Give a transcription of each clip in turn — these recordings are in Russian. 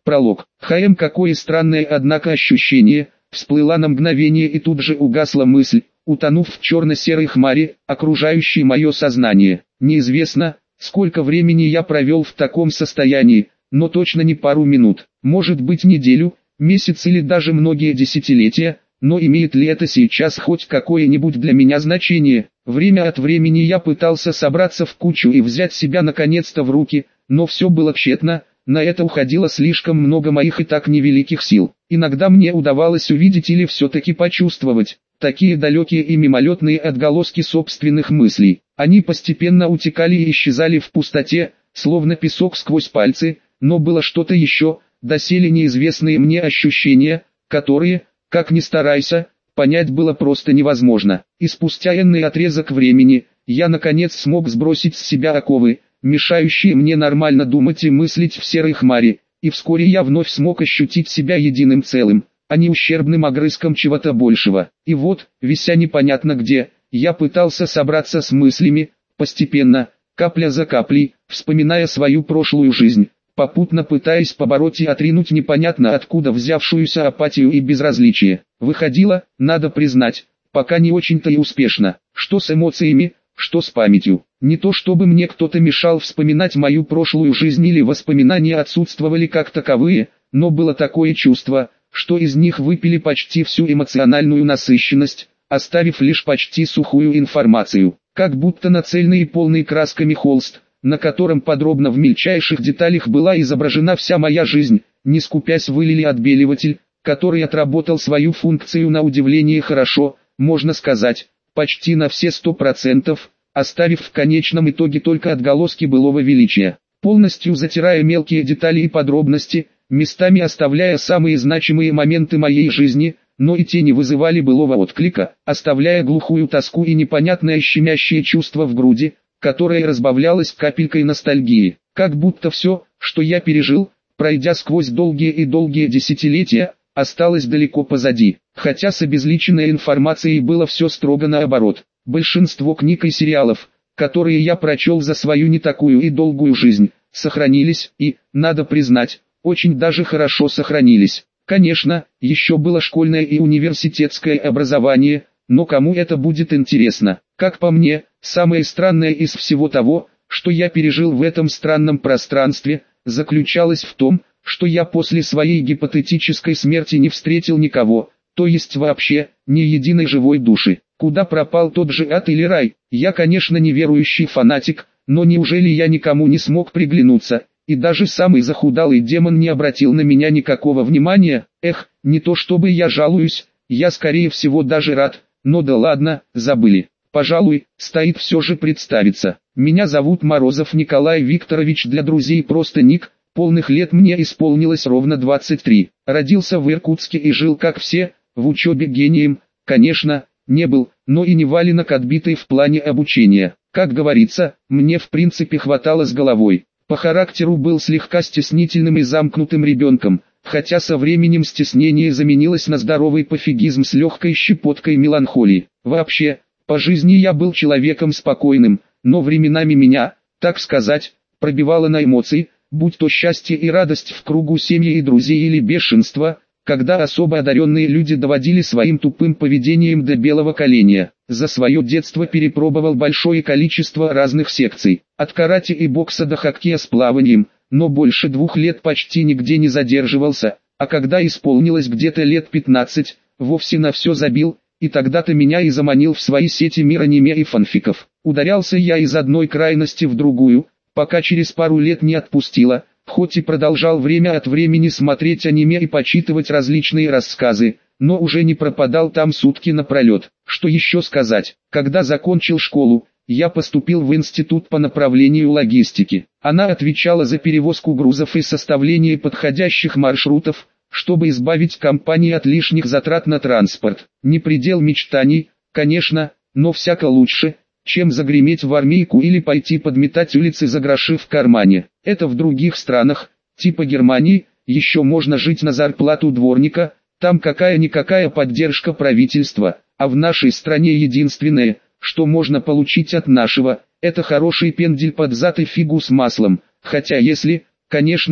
Пролог. Какое странное однако ощущение, всплыла на мгновение и тут же угасла мысль, утонув в черно-серой хмаре, окружающей мое сознание. Неизвестно, сколько времени я провел в таком состоянии, но точно не пару минут, может быть неделю, месяц или даже многие десятилетия, но имеет ли это сейчас хоть какое-нибудь для меня значение? Время от времени я пытался собраться в кучу и взять себя наконец-то в руки, но все было тщетно. На это уходило слишком много моих и так невеликих сил. Иногда мне удавалось увидеть или все-таки почувствовать такие далекие и мимолетные отголоски собственных мыслей. Они постепенно утекали и исчезали в пустоте, словно песок сквозь пальцы, но было что-то еще, доселе неизвестные мне ощущения, которые, как ни старайся, понять было просто невозможно. И спустя энный отрезок времени, я наконец смог сбросить с себя оковы, мешающие мне нормально думать и мыслить в серой хмаре, и вскоре я вновь смог ощутить себя единым целым, а не ущербным огрызком чего-то большего. И вот, вися непонятно где, я пытался собраться с мыслями, постепенно, капля за каплей, вспоминая свою прошлую жизнь, попутно пытаясь побороть и отринуть непонятно откуда взявшуюся апатию и безразличие. Выходило, надо признать, пока не очень-то и успешно, что с эмоциями, что с памятью. Не то чтобы мне кто-то мешал вспоминать мою прошлую жизнь или воспоминания отсутствовали как таковые, но было такое чувство, что из них выпили почти всю эмоциональную насыщенность, оставив лишь почти сухую информацию, как будто на цельный и полный красками холст, на котором подробно в мельчайших деталях была изображена вся моя жизнь, не скупясь вылили отбеливатель, который отработал свою функцию на удивление хорошо, можно сказать, почти на все 100%, оставив в конечном итоге только отголоски былого величия, полностью затирая мелкие детали и подробности, местами оставляя самые значимые моменты моей жизни, но и те не вызывали былого отклика, оставляя глухую тоску и непонятное щемящее чувство в груди, которое разбавлялось капелькой ностальгии, как будто все, что я пережил, пройдя сквозь долгие и долгие десятилетия, осталось далеко позади, хотя с обезличенной информацией было все строго наоборот. Большинство книг и сериалов, которые я прочел за свою не такую и долгую жизнь, сохранились и, надо признать, очень даже хорошо сохранились. Конечно, еще было школьное и университетское образование, но кому это будет интересно? Как по мне, самое странное из всего того, что я пережил в этом странном пространстве, заключалось в том, что я после своей гипотетической смерти не встретил никого, то есть вообще, ни единой живой души. Куда пропал тот же ад или рай? Я, конечно, неверующий фанатик, но неужели я никому не смог приглянуться, и даже самый захудалый демон не обратил на меня никакого внимания? Эх, не то чтобы я жалуюсь, я скорее всего даже рад, но да ладно, забыли. Пожалуй, стоит все же представиться. Меня зовут Морозов Николай Викторович, для друзей просто Ник, полных лет мне исполнилось ровно 23. Родился в Иркутске и жил как все, в учебе гением, конечно, не был, но и не валенок отбитый в плане обучения. Как говорится, мне в принципе хватало с головой. По характеру был слегка стеснительным и замкнутым ребенком, хотя со временем стеснение заменилось на здоровый пофигизм с легкой щепоткой меланхолии. Вообще, по жизни я был человеком спокойным, но временами меня, так сказать, пробивало на эмоции, будь то счастье и радость в кругу семьи и друзей или бешенство, когда особо одаренные люди доводили своим тупым поведением до белого коленя. За свое детство перепробовал большое количество разных секций, от карате и бокса до хоккея с плаванием, но больше 2 лет почти нигде не задерживался, а когда исполнилось где-то лет 15, вовсе на все забил, и тогда-то меня и заманил в свои сети мир аниме и фанфиков. Ударялся я из одной крайности в другую, пока через пару лет не отпустило, хоть и продолжал время от времени смотреть аниме и почитывать различные рассказы, но уже не пропадал там сутки напролет. Что еще сказать, когда закончил школу, я поступил в институт по направлению логистики. Она отвечала за перевозку грузов и составление подходящих маршрутов, чтобы избавить компании от лишних затрат на транспорт. Не предел мечтаний, конечно, но всяко лучше, чем загреметь в армейку или пойти подметать улицы за гроши в кармане. Это в других странах, типа Германии, еще можно жить на зарплату дворника, там какая-никакая поддержка правительства, а в нашей стране единственное, что можно получить от нашего, это хороший пендель под зад и фигу с маслом, хотя если, конечно,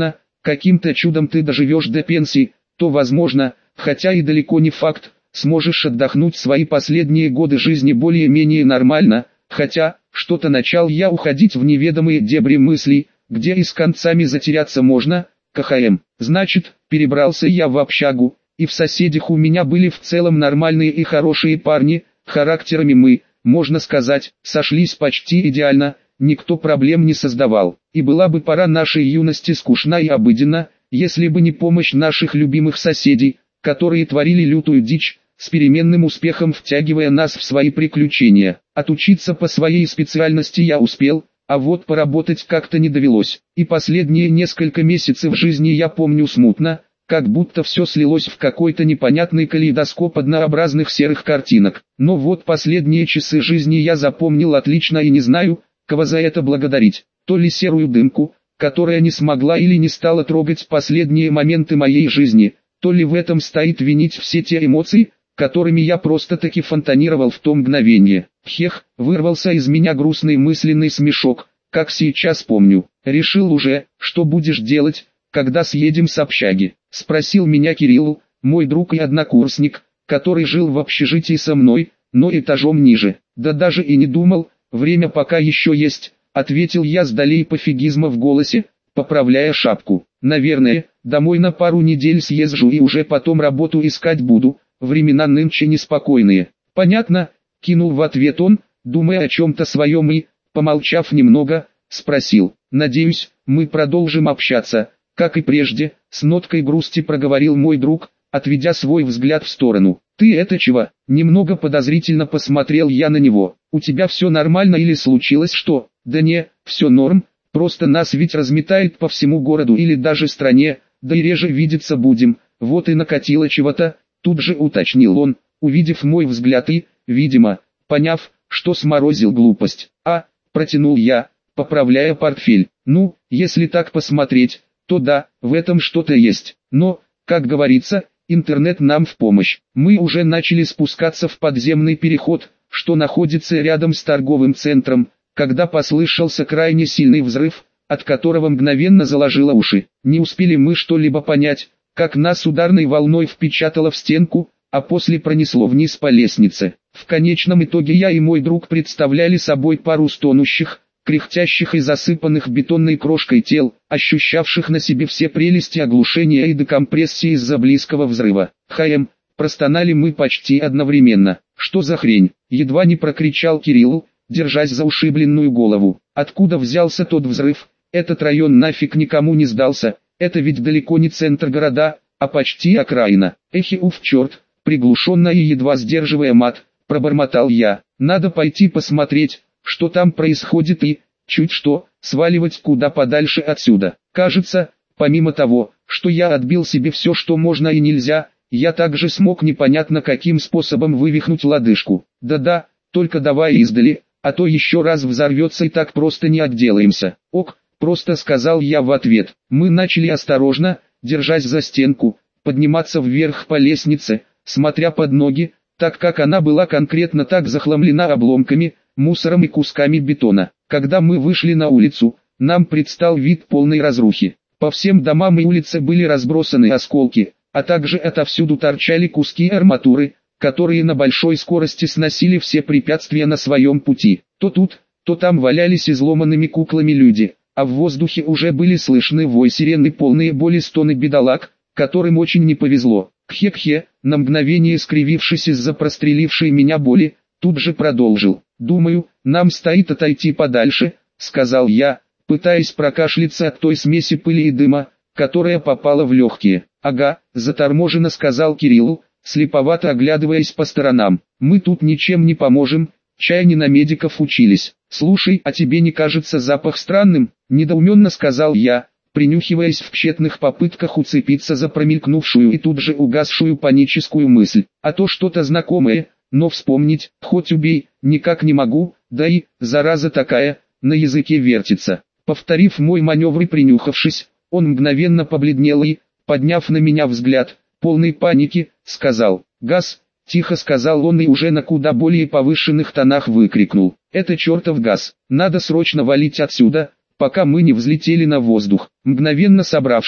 каким-то чудом ты доживешь до пенсии, то возможно, хотя и далеко не факт, сможешь отдохнуть свои последние годы жизни более-менее нормально, хотя, что-то начал я уходить в неведомые дебри мыслей, где и с концами затеряться можно, КХМ. Значит, перебрался я в общагу, и в соседях у меня были в целом нормальные и хорошие парни, характерами мы, можно сказать, сошлись почти идеально, никто проблем не создавал. И была бы пора нашей юности скучна и обыденна, если бы не помощь наших любимых соседей, которые творили лютую дичь, с переменным успехом втягивая нас в свои приключения. Отучиться по своей специальности я успел, а вот поработать как-то не довелось. И последние несколько месяцев жизни я помню смутно, как будто все слилось в какой-то непонятный калейдоскоп однообразных серых картинок. Но вот последние часы жизни я запомнил отлично и не знаю, кого за это благодарить. То ли серую дымку, которая не смогла или не стала трогать последние моменты моей жизни, то ли в этом стоит винить все те эмоции, которыми я просто-таки фонтанировал в то мгновение. Хех, вырвался из меня грустный мысленный смешок, как сейчас помню. Решил уже, что будешь делать, когда съедем с общаги? Спросил меня Кирилл, мой друг и однокурсник, который жил в общежитии со мной, но этажом ниже. Да даже и не думал, время пока еще есть, ответил я с долей пофигизма в голосе, поправляя шапку. Наверное, домой на пару недель съезжу и уже потом работу искать буду, времена нынче неспокойные. Понятно, кинул в ответ он, думая о чем-то своем и, помолчав немного, спросил. Надеюсь, мы продолжим общаться, как и прежде, с ноткой грусти проговорил мой друг, отведя свой взгляд в сторону. Ты это чего? Немного подозрительно посмотрел я на него. У тебя все нормально или случилось что? Да не, все норм, просто нас ведь разметает по всему городу или даже стране, да и реже видеться будем, вот и накатило чего-то, тут же уточнил он, увидев мой взгляд и, видимо, поняв, что сморозил глупость. Протянул я, поправляя портфель. Ну, если так посмотреть, то да, в этом что-то есть. Но, как говорится, интернет нам в помощь. Мы уже начали спускаться в подземный переход, что находится рядом с торговым центром, когда послышался крайне сильный взрыв, от которого мгновенно заложило уши. Не успели мы что-либо понять, как нас ударной волной впечатало в стенку, а после пронесло вниз по лестнице. В конечном итоге я и мой друг представляли собой пару стонущих, кряхтящих и засыпанных бетонной крошкой тел, ощущавших на себе все прелести оглушения и декомпрессии из-за близкого взрыва. Простонали мы почти одновременно. Что за хрень? Едва не прокричал Кирилл, держась за ушибленную голову. Откуда взялся тот взрыв? Этот район нафиг никому не сдался, это ведь далеко не центр города, а почти окраина. Черт, приглушенно и едва сдерживая мат, пробормотал я. Надо пойти посмотреть, что там происходит и, чуть что, сваливать куда подальше отсюда. Кажется, помимо того, что я отбил себе все, что можно и нельзя, я также смог непонятно каким способом вывихнуть лодыжку. Да-да, только давай издали, а то еще раз взорвется и так просто не отделаемся. Ок, просто сказал я в ответ. Мы начали осторожно, держась за стенку, подниматься вверх по лестнице, смотря под ноги, так как она была конкретно так захламлена обломками, мусором и кусками бетона. Когда мы вышли на улицу, нам предстал вид полной разрухи. По всем домам и улице были разбросаны осколки, а также отовсюду торчали куски арматуры, которые на большой скорости сносили все препятствия на своем пути. То тут, то там валялись изломанными куклами люди, а в воздухе уже были слышны вой сирены, полные боли стоны бедолаг, которым очень не повезло. Кхе-кхе, на мгновение скривившись из-за прострелившей меня боли, тут же продолжил. «Думаю, нам стоит отойти подальше», — сказал я, пытаясь прокашляться от той смеси пыли и дыма, которая попала в легкие. «Ага», — заторможенно сказал Кирилл, слеповато оглядываясь по сторонам. «Мы тут ничем не поможем, чай не на медиков учились». «Слушай, а тебе не кажется запах странным?» — недоуменно сказал я, принюхиваясь в тщетных попытках уцепиться за промелькнувшую и тут же угасшую паническую мысль. «А то что-то знакомое, но вспомнить, хоть убей, никак не могу, да и, зараза такая, на языке вертится». Повторив мой маневр и принюхавшись, он мгновенно побледнел и, подняв на меня взгляд, полный паники, сказал: «Газ!» Тихо сказал он и уже на куда более повышенных тонах выкрикнул: «Это чертов газ! Надо срочно валить отсюда, пока мы не взлетели на воздух». Мгновенно собравшись,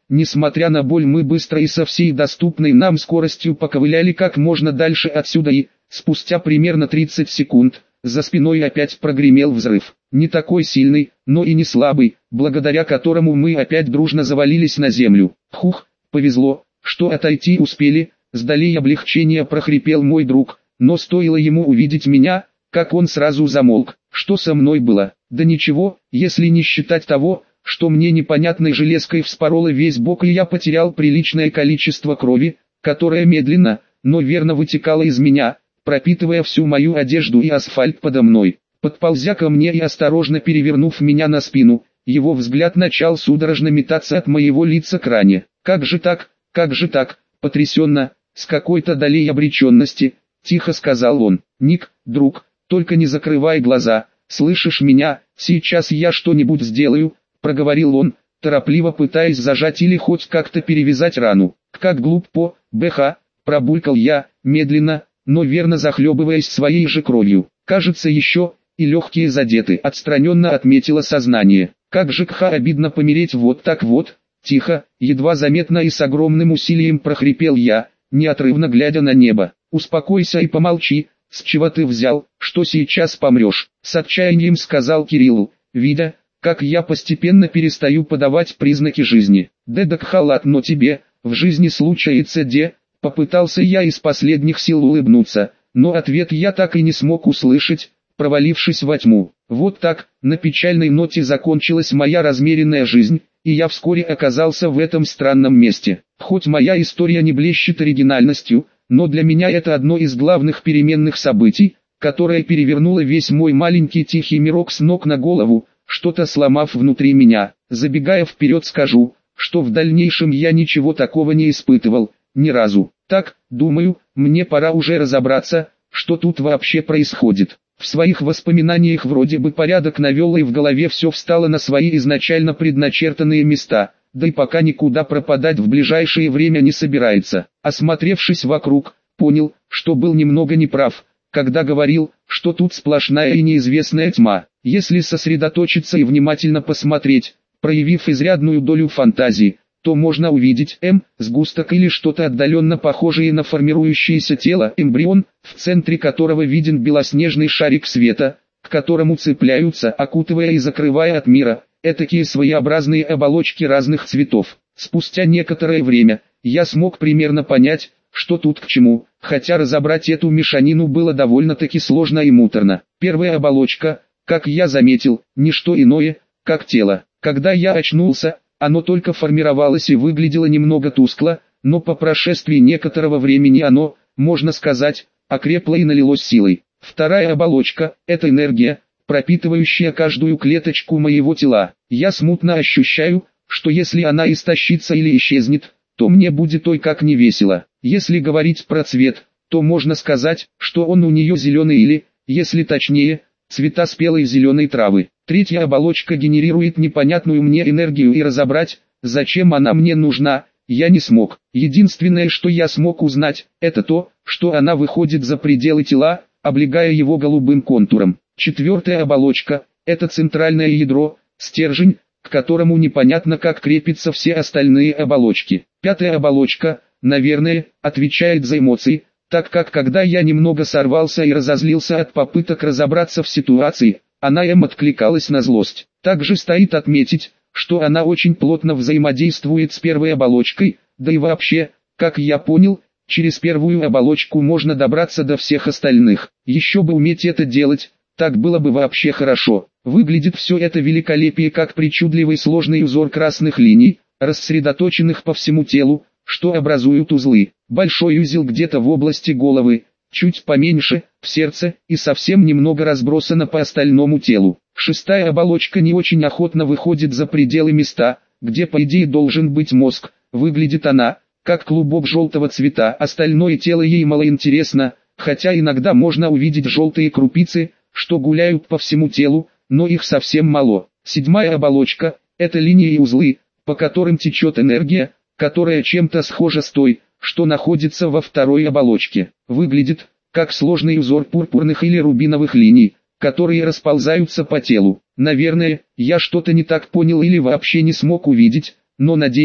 Несмотря на боль, мы быстро и со всей доступной нам скоростью поковыляли как можно дальше отсюда и, спустя примерно 30 секунд, за спиной опять прогремел взрыв. Не такой сильный, но и не слабый, благодаря которому мы опять дружно завалились на землю. Хух, повезло, что отойти успели, с долей облегчения прохрипел мой друг, но стоило ему увидеть меня, как он сразу замолк. Что со мной было? Да ничего, если не считать того, что мне непонятной железкой вспороло весь бок и я потерял приличное количество крови, которое медленно, но верно вытекало из меня, пропитывая всю мою одежду и асфальт подо мной. Подползя ко мне и осторожно перевернув меня на спину, его взгляд начал судорожно метаться от моего лица к ране. Как же так, потрясенно, с какой-то долей обреченности, тихо сказал он. Ник, друг, только не закрывай глаза, слышишь меня, сейчас я что-нибудь сделаю, проговорил он, торопливо пытаясь зажать или хоть как-то перевязать рану. Как глупо, пробулькал я, медленно, но верно захлебываясь своей же кровью. Кажется, еще и легкие задеты, отстраненно отметило сознание. Как же обидно помереть вот так вот. Тихо, едва заметно и с огромным усилием прохрипел я, неотрывно глядя на небо. Успокойся и помолчи, с чего ты взял, что сейчас помрешь? С отчаянием сказал Кириллу, видя, как я постепенно перестаю подавать признаки жизни. Но тебе, в жизни случается попытался я из последних сил улыбнуться, но ответ я так и не смог услышать, провалившись во тьму. Вот так, на печальной ноте закончилась моя размеренная жизнь, и я вскоре оказался в этом странном месте. Хоть моя история не блещет оригинальностью, но для меня это одно из главных переменных событий, которое перевернуло весь мой маленький тихий мирок с ног на голову, что-то сломав внутри меня. Забегая вперед, скажу, что в дальнейшем я ничего такого не испытывал, ни разу. Так, думаю, мне пора уже разобраться, что тут вообще происходит. В своих воспоминаниях вроде бы порядок навел и в голове все встало на свои изначально предначертанные места, да и пока никуда пропадать в ближайшее время не собирается. Осмотревшись вокруг, понял, что был немного неправ, когда говорил, что тут сплошная и неизвестная тьма. Если сосредоточиться и внимательно посмотреть, проявив изрядную долю фантазии, то можно увидеть сгусток или что-то отдаленно похожее на формирующееся тело, эмбрион, в центре которого виден белоснежный шарик света, к которому цепляются, окутывая и закрывая от мира, этакие своеобразные оболочки разных цветов. Спустя некоторое время, я смог примерно понять, что тут к чему, хотя разобрать эту мешанину было довольно-таки сложно и муторно. Первая оболочка, как я заметил, не что иное, как тело. Когда я очнулся, оно только формировалось и выглядело немного тускло, но по прошествии некоторого времени оно, можно сказать, окрепло и налилось силой. Вторая оболочка – это энергия, пропитывающая каждую клеточку моего тела. Я смутно ощущаю, что если она истощится или исчезнет, то мне будет ой как не весело. Если говорить про цвет, то можно сказать, что он у нее зеленый или, если точнее, цвета спелой зеленой травы. Третья оболочка генерирует непонятную мне энергию и разобрать, зачем она мне нужна, я не смог. Единственное, что я смог узнать, это то, что она выходит за пределы тела, облегая его голубым контуром. Четвертая оболочка – это центральное ядро, стержень, к которому непонятно как крепятся все остальные оболочки. Пятая оболочка, наверное, отвечает за эмоции, так как когда я немного сорвался и разозлился от попыток разобраться в ситуации, она откликалась на злость. Также стоит отметить, что она очень плотно взаимодействует с первой оболочкой, да и вообще, как я понял, через первую оболочку можно добраться до всех остальных. Еще бы уметь это делать, так было бы вообще хорошо. Выглядит все это великолепие как причудливый сложный узор красных линий, рассредоточенных по всему телу, что образуют узлы. Большой узел где-то в области головы, чуть поменьше, в сердце, и совсем немного разбросано по остальному телу. Шестая оболочка не очень охотно выходит за пределы места, где по идее должен быть мозг. Выглядит она, как клубок желтого цвета, остальное тело ей малоинтересно, хотя иногда можно увидеть желтые крупицы, что гуляют по всему телу, но их совсем мало. Седьмая оболочка – это линии и узлы, по которым течет энергия, которая чем-то схожа с той, что находится во второй оболочке. Выглядит, как сложный узор пурпурных или рубиновых линий, которые расползаются по телу. Наверное, я что-то не так понял или вообще не смог увидеть, но надеюсь,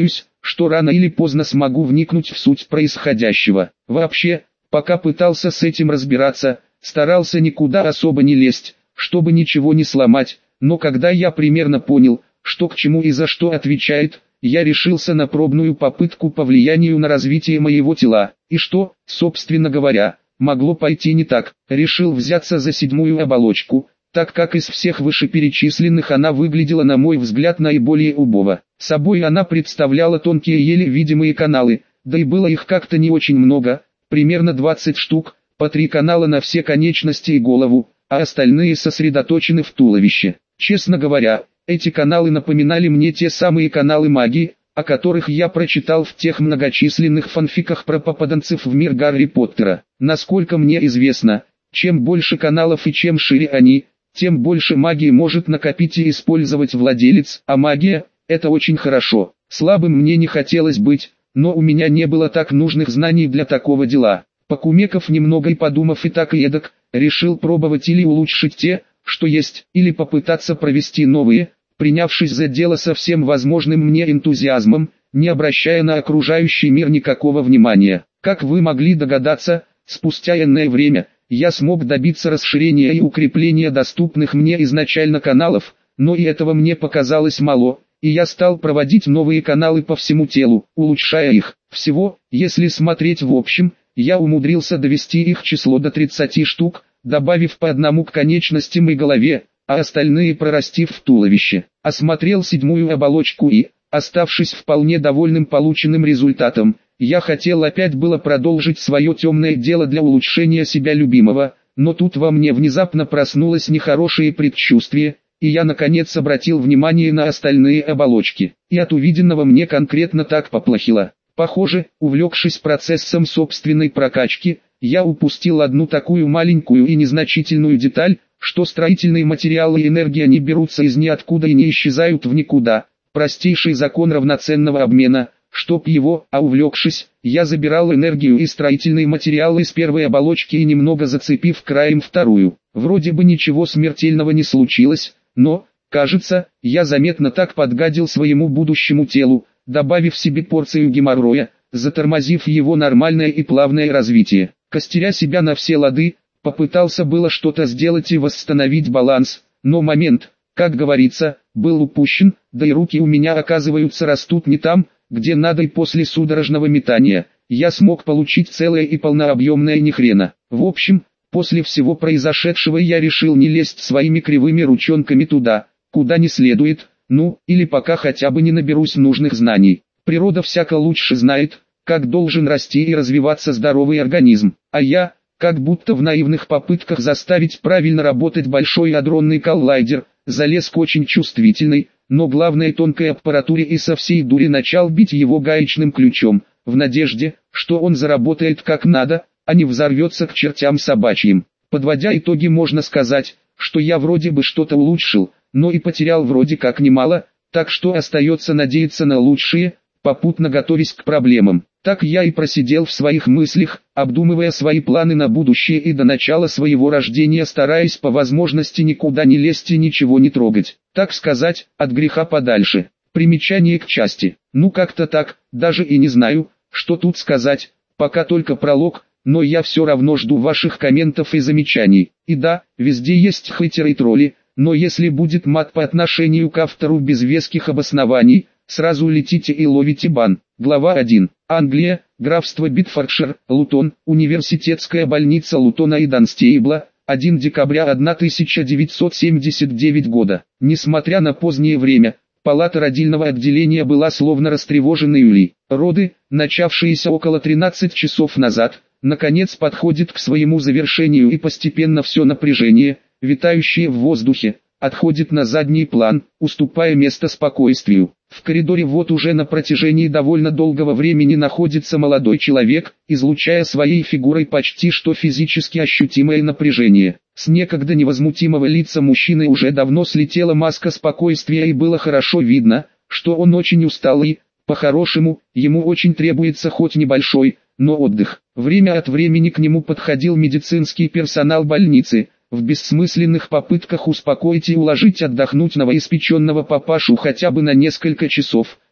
что рано или поздно смогу вникнуть в суть происходящего. Вообще, пока пытался с этим разбираться, старался никуда особо не лезть, чтобы ничего не сломать, но когда я примерно понял, что к чему и за что отвечает, я решился на пробную попытку по влиянию на развитие моего тела. И что, собственно говоря, могло пойти не так. Решил взяться за седьмую оболочку, так как из всех вышеперечисленных она выглядела на мой взгляд наиболее убого. Собой она представляла тонкие еле видимые каналы, да и было их как-то не очень много, примерно 20 штук, по 3 канала на все конечности и голову, а остальные сосредоточены в туловище. Честно говоря, эти каналы напоминали мне те самые каналы магии, о которых я прочитал в тех многочисленных фанфиках про попаданцев в мир Гарри Поттера. Насколько мне известно, чем больше каналов и чем шире они, тем больше магии может накопить и использовать владелец, а магия – это очень хорошо. Слабым мне не хотелось быть, но у меня не было так нужных знаний для такого дела. Покумекав немного и подумав и так и эдак, решил пробовать или улучшить те, что есть, или попытаться провести новые, принявшись за дело со всем возможным мне энтузиазмом, не обращая на окружающий мир никакого внимания. Как вы могли догадаться, спустя энное время, я смог добиться расширения и укрепления доступных мне изначально каналов, но и этого мне показалось мало, и я стал проводить новые каналы по всему телу, улучшая их. Всего, если смотреть в общем, я умудрился довести их число до 30 штук, добавив по одному к конечностям и голове, а остальные прорастив в туловище. Осмотрел седьмую оболочку и, оставшись вполне довольным полученным результатом, я хотел опять было продолжить свое темное дело для улучшения себя любимого, но тут во мне внезапно проснулось нехорошее предчувствие, и я наконец обратил внимание на остальные оболочки, и от увиденного мне конкретно так поплохело. Похоже, увлекшись процессом собственной прокачки, я упустил одну такую маленькую и незначительную деталь, что строительные материалы и энергия не берутся из ниоткуда и не исчезают в никуда. Простейший закон равноценного обмена, чтоб его, а увлекшись, я забирал энергию и строительные материалы из первой оболочки и немного зацепив краем вторую. Вроде бы ничего смертельного не случилось, но, кажется, я заметно так подгадил своему будущему телу, добавив себе порцию геморроя, затормозив его нормальное и плавное развитие. Костеря себя на все лады, попытался было что-то сделать и восстановить баланс, но момент, как говорится, был упущен, да и руки у меня оказываются растут не там, где надо, и после судорожного метания я смог получить целое и полнообъемное нихрена. В общем, после всего произошедшего я решил не лезть своими кривыми ручонками туда, куда не следует, ну, или пока хотя бы не наберусь нужных знаний. Природа всяко лучше знает, как должен расти и развиваться здоровый организм, а я, как будто в наивных попытках заставить правильно работать большой адронный коллайдер, залез к очень чувствительной, но главное тонкой аппаратуре и со всей дури начал бить его гаечным ключом, в надежде, что он заработает как надо, а не взорвется к чертям собачьим. Подводя итоги, можно сказать, что я вроде бы что-то улучшил, но и потерял вроде как немало, так что остается надеяться на лучшее, попутно готовясь к проблемам. Так я и просидел в своих мыслях, обдумывая свои планы на будущее и до начала своего рождения стараясь по возможности никуда не лезть и ничего не трогать. Так сказать, от греха подальше. Примечание к части. Ну как-то так, даже и не знаю, что тут сказать, пока только пролог, но я все равно жду ваших комментов и замечаний. И да, везде есть хейтеры и тролли, но если будет мат по отношению к автору без веских обоснований, сразу летите и ловите бан. Глава 1. Англия, графство Битфордшир, Лутон, университетская больница Лутона и Данстейбла, 1 декабря 1979 года. Несмотря на позднее время, палата родильного отделения была словно растревоженной улей. Роды, начавшиеся около 13 часов назад, наконец подходят к своему завершению и постепенно все напряжение, витающее в воздухе, отходит на задний план, уступая место спокойствию. В коридоре вот уже на протяжении довольно долгого времени находится молодой человек, излучая своей фигурой почти что физически ощутимое напряжение. С некогда невозмутимого лица мужчины уже давно слетела маска спокойствия и было хорошо видно, что он очень устал и, по-хорошему, ему очень требуется хоть небольшой, но отдых. Время от времени к нему подходил медицинский персонал больницы, в бессмысленных попытках успокоить и уложить отдохнуть новоиспеченного папашу хотя бы на несколько часов,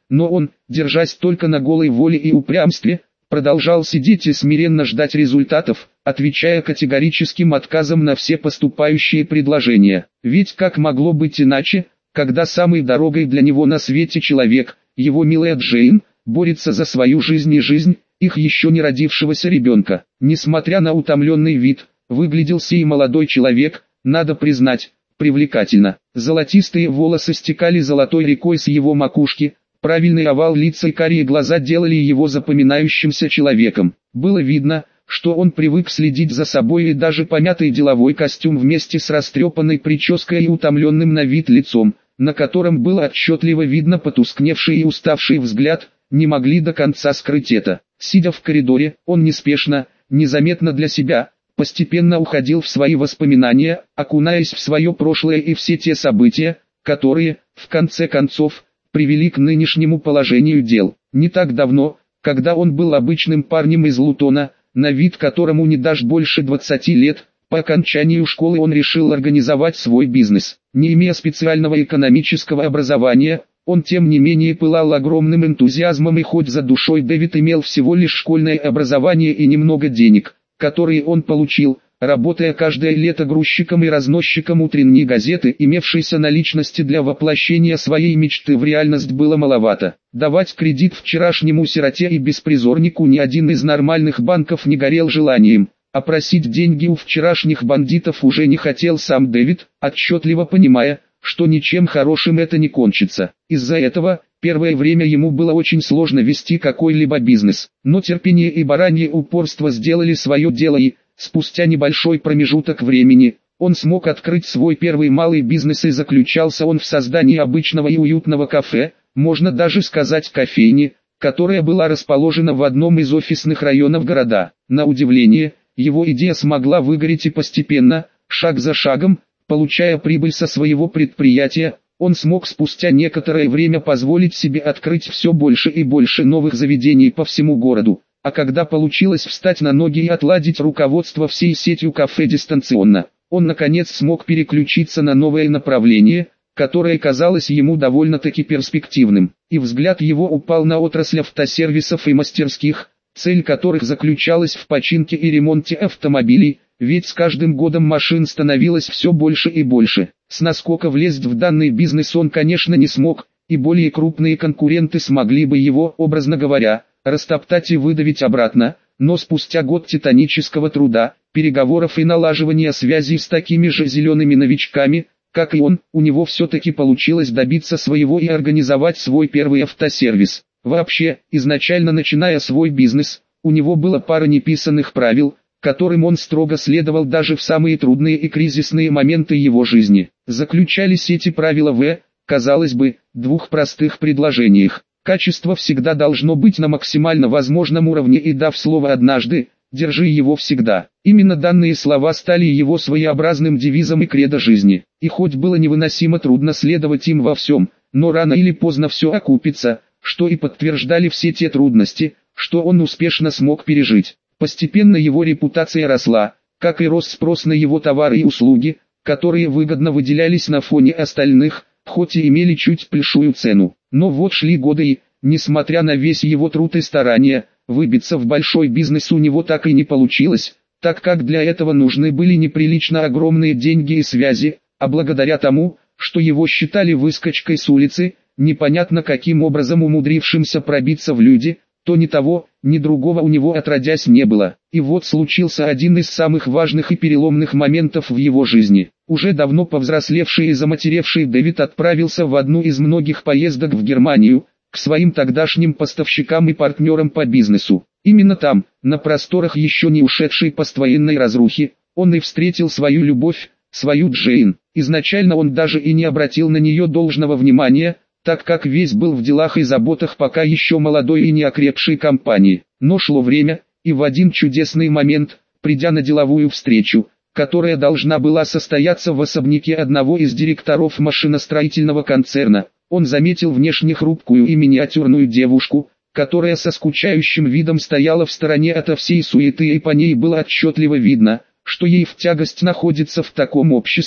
но он, держась только на голой воле и упрямстве, продолжал сидеть и смиренно ждать результатов, отвечая категорическим отказом на все поступающие предложения. Ведь как могло быть иначе, когда самый дорогой для него на свете человек, его милая Джейн, борется за свою жизнь и жизнь их еще не родившегося ребенка. Несмотря на утомленный вид, выглядел сей молодой человек, надо признать, привлекательно. Золотистые волосы стекали золотой рекой с его макушки, правильный овал лица и карие глаза делали его запоминающимся человеком. Было видно, что он привык следить за собой, и даже помятый деловой костюм вместе с растрепанной прической и утомленным на вид лицом, на котором было отчетливо видно потускневший и уставший взгляд, не могли до конца скрыть это. Сидя в коридоре, он неспешно, незаметно для себя, постепенно уходил в свои воспоминания, окунаясь в свое прошлое и все те события, которые, в конце концов, привели к нынешнему положению дел. Не так давно, когда он был обычным парнем из Лутона, на вид которому не дашь больше 20 лет, по окончанию школы он решил организовать свой бизнес. Не имея специального экономического образования, он тем не менее пылал огромным энтузиазмом, и хоть за душой Дэвид имел всего лишь школьное образование и немного денег, которые он получил, работая каждое лето грузчиком и разносчиком утренней газеты, имевшейся наличности для воплощения своей мечты в реальность было маловато. Давать кредит вчерашнему сироте и беспризорнику ни один из нормальных банков не горел желанием, а просить деньги у вчерашних бандитов уже не хотел сам Дэвид, отчетливо понимая, что ничем хорошим это не кончится. Из-за этого, первое время ему было очень сложно вести какой-либо бизнес, но терпение и баранье упорство сделали свое дело, и, спустя небольшой промежуток времени, он смог открыть свой первый малый бизнес, и заключался он в создании обычного и уютного кафе, можно даже сказать кофейни, которая была расположена в одном из офисных районов города. На удивление, его идея смогла выгореть, и постепенно, шаг за шагом, получая прибыль со своего предприятия, он смог спустя некоторое время позволить себе открыть все больше и больше новых заведений по всему городу. А когда получилось встать на ноги и отладить руководство всей сетью кафе дистанционно, он наконец смог переключиться на новое направление, которое казалось ему довольно-таки перспективным. И взгляд его упал на отрасль автосервисов и мастерских, цель которых заключалась в починке и ремонте автомобилей, ведь с каждым годом машин становилось все больше и больше. С наскока влезть в данный бизнес он, конечно, не смог, и более крупные конкуренты смогли бы его, образно говоря, растоптать и выдавить обратно, но спустя год титанического труда, переговоров и налаживания связей с такими же зелеными новичками, как и он, у него все-таки получилось добиться своего и организовать свой первый автосервис. Вообще, изначально начиная свой бизнес, у него было пара неписанных правил, которым он строго следовал даже в самые трудные и кризисные моменты его жизни. Заключались эти правила в, казалось бы, двух простых предложениях. Качество всегда должно быть на максимально возможном уровне, и дав слово однажды, держи его всегда. Именно данные слова стали его своеобразным девизом и кредо жизни. И хоть было невыносимо трудно следовать им во всем, но рано или поздно все окупится, что и подтверждали все те трудности, что он успешно смог пережить. Постепенно его репутация росла, как и рос спрос на его товары и услуги, которые выгодно выделялись на фоне остальных, хоть и имели чуть большую цену. Но вот шли годы, и, несмотря на весь его труд и старания, выбиться в большой бизнес у него так и не получилось, так как для этого нужны были неприлично огромные деньги и связи, а благодаря тому, что его считали выскочкой с улицы, непонятно каким образом умудрившимся пробиться в люди, то ни того, ни другого у него отродясь не было. И вот случился один из самых важных и переломных моментов в его жизни. Уже давно повзрослевший и заматеревший Дэвид отправился в одну из многих поездок в Германию, к своим тогдашним поставщикам и партнерам по бизнесу. Именно там, на просторах еще не ушедшей поствоенной разрухи, он и встретил свою любовь, свою Джейн. Изначально он даже и не обратил на нее должного внимания, так как весь был в делах и заботах пока еще молодой и неокрепшей компании. Но шло время, и в один чудесный момент, придя на деловую встречу, которая должна была состояться в особняке одного из директоров машиностроительного концерна, он заметил внешне хрупкую и миниатюрную девушку, которая со скучающим видом стояла в стороне ото всей суеты, и по ней было отчетливо видно, что ей в тягость находится в таком обществе,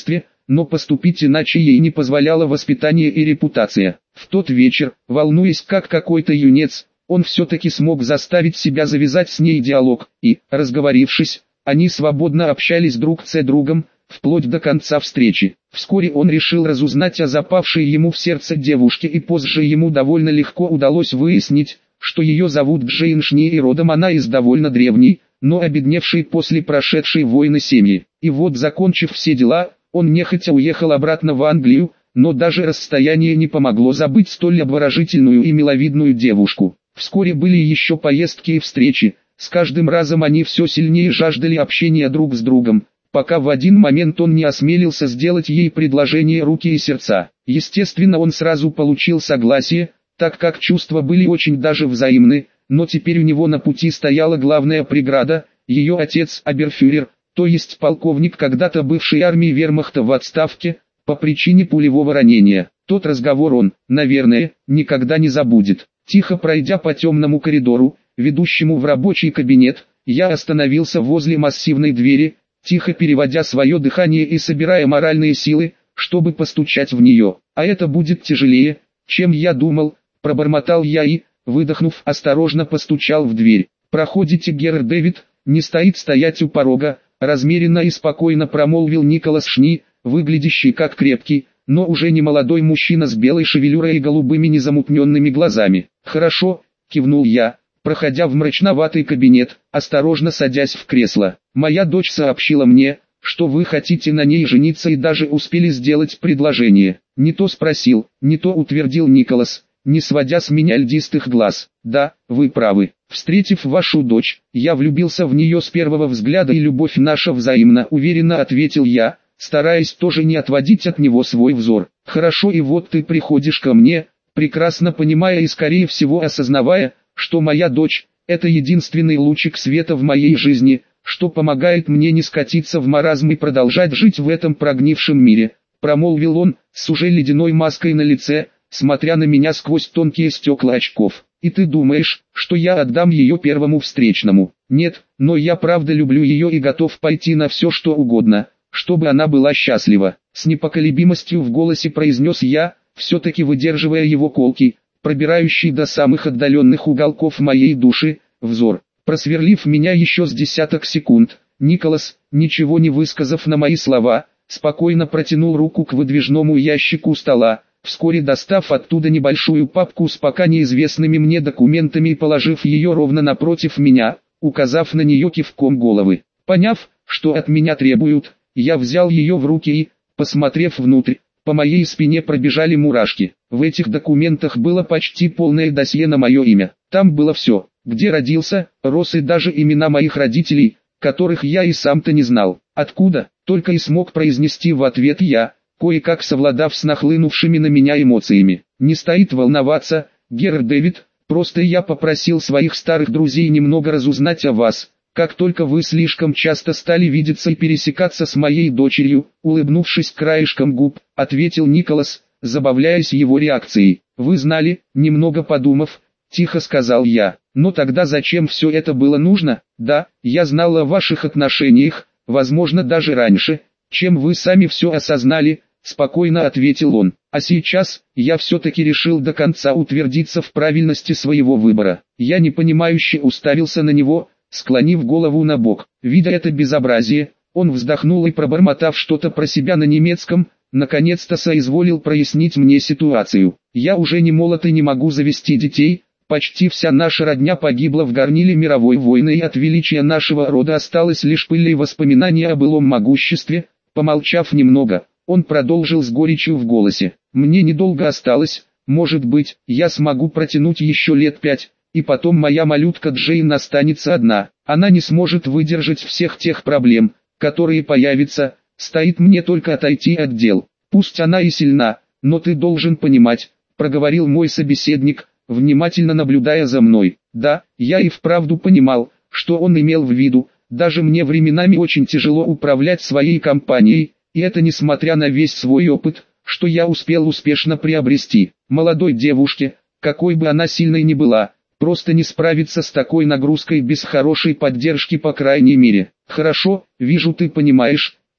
но поступить иначе ей не позволяло воспитание и репутация. В тот вечер, волнуясь как какой-то юнец, он все-таки смог заставить себя завязать с ней диалог, и, разговорившись, они свободно общались друг с другом, вплоть до конца встречи. Вскоре он решил разузнать о запавшей ему в сердце девушке, и позже ему довольно легко удалось выяснить, что ее зовут Джейн Шни и родом она из довольно древней, но обедневшей после прошедшей войны семьи. И вот, закончив все дела, он нехотя уехал обратно в Англию, но даже расстояние не помогло забыть столь обворожительную и миловидную девушку. Вскоре были еще поездки и встречи, с каждым разом они все сильнее жаждали общения друг с другом, пока в один момент он не осмелился сделать ей предложение руки и сердца. Естественно, он сразу получил согласие, так как чувства были очень даже взаимны, но теперь у него на пути стояла главная преграда, ее отец оберфюрер, то есть полковник когда-то бывшей армии вермахта в отставке, по причине пулевого ранения. Тот разговор он, наверное, никогда не забудет. Тихо пройдя по темному коридору, ведущему в рабочий кабинет, я остановился возле массивной двери, тихо переводя свое дыхание и собирая моральные силы, чтобы постучать в нее. А это будет тяжелее, чем я думал, пробормотал я и, выдохнув, осторожно постучал в дверь. «Проходите, Герр Дэвид», не стоит стоять у порога, размеренно и спокойно промолвил Николас Шни, выглядящий как крепкий, но уже не молодой мужчина с белой шевелюрой и голубыми незамутненными глазами. «Хорошо», кивнул я, проходя в мрачноватый кабинет, осторожно садясь в кресло. «Моя дочь сообщила мне, что вы хотите на ней жениться и даже успели сделать предложение». Не то спросил, не то утвердил Николас, не сводя с меня льдистых глаз. «Да, вы правы. Встретив вашу дочь, я влюбился в нее с первого взгляда, и любовь наша взаимна», уверенно ответил я, стараясь тоже не отводить от него свой взор. «Хорошо, и вот ты приходишь ко мне, прекрасно понимая и скорее всего осознавая, что моя дочь – это единственный лучик света в моей жизни, что помогает мне не скатиться в маразм и продолжать жить в этом прогнившем мире», промолвил он, с уже ледяной маской на лице, смотря на меня сквозь тонкие стекла очков. «И ты думаешь, что я отдам ее первому встречному?» «Нет, но я правда люблю ее и готов пойти на все что угодно, чтобы она была счастлива», с непоколебимостью в голосе произнес я, все-таки выдерживая его колкий, пробирающий до самых отдаленных уголков моей души, взор. Просверлив меня еще с десяток секунд, Николас, ничего не высказав на мои слова, спокойно протянул руку к выдвижному ящику стола, вскоре достав оттуда небольшую папку с пока неизвестными мне документами и положив ее ровно напротив меня, указав на нее кивком головы. Поняв, что от меня требуют, я взял ее в руки и, посмотрев внутрь, по моей спине пробежали мурашки. В этих документах было почти полное досье на мое имя. Там было все, где родился, рос и даже имена моих родителей, которых я и сам-то не знал. «Откуда?» — только и смог произнести в ответ я, кое-как совладав с нахлынувшими на меня эмоциями. «Не стоит волноваться, Герр Дэвид, просто я попросил своих старых друзей немного разузнать о вас. Как только вы слишком часто стали видеться и пересекаться с моей дочерью», улыбнувшись краешком губ, ответил Николас, забавляясь его реакцией. «Вы знали», немного подумав, тихо сказал я. «Но тогда зачем все это было нужно?» «Да, я знал о ваших отношениях, возможно даже раньше, чем вы сами все осознали», спокойно ответил он. «А сейчас, я все-таки решил до конца утвердиться в правильности своего выбора». Я непонимающе уставился на него, склонив голову на бок. Видя это безобразие, он вздохнул и, пробормотав что-то про себя на немецком, наконец-то соизволил прояснить мне ситуацию. «Я уже не молод и не могу завести детей, почти вся наша родня погибла в горниле мировой войны, и от величия нашего рода осталось лишь пыль и воспоминания о былом могуществе». Помолчав немного, он продолжил с горечью в голосе. «Мне недолго осталось, может быть, я смогу протянуть еще лет 5, и потом моя малютка Джейн останется одна. Она не сможет выдержать всех тех проблем, которые появятся, стоит мне только отойти от дел. Пусть она и сильна, но ты должен понимать», проговорил мой собеседник, внимательно наблюдая за мной. Да, я и вправду понимал, что он имел в виду. Даже мне временами очень тяжело управлять своей компанией, и это несмотря на весь свой опыт, что я успел успешно приобрести. Молодой девушке, какой бы она сильной ни была, просто не справиться с такой нагрузкой без хорошей поддержки, по крайней мере. «Хорошо, вижу, ты понимаешь»,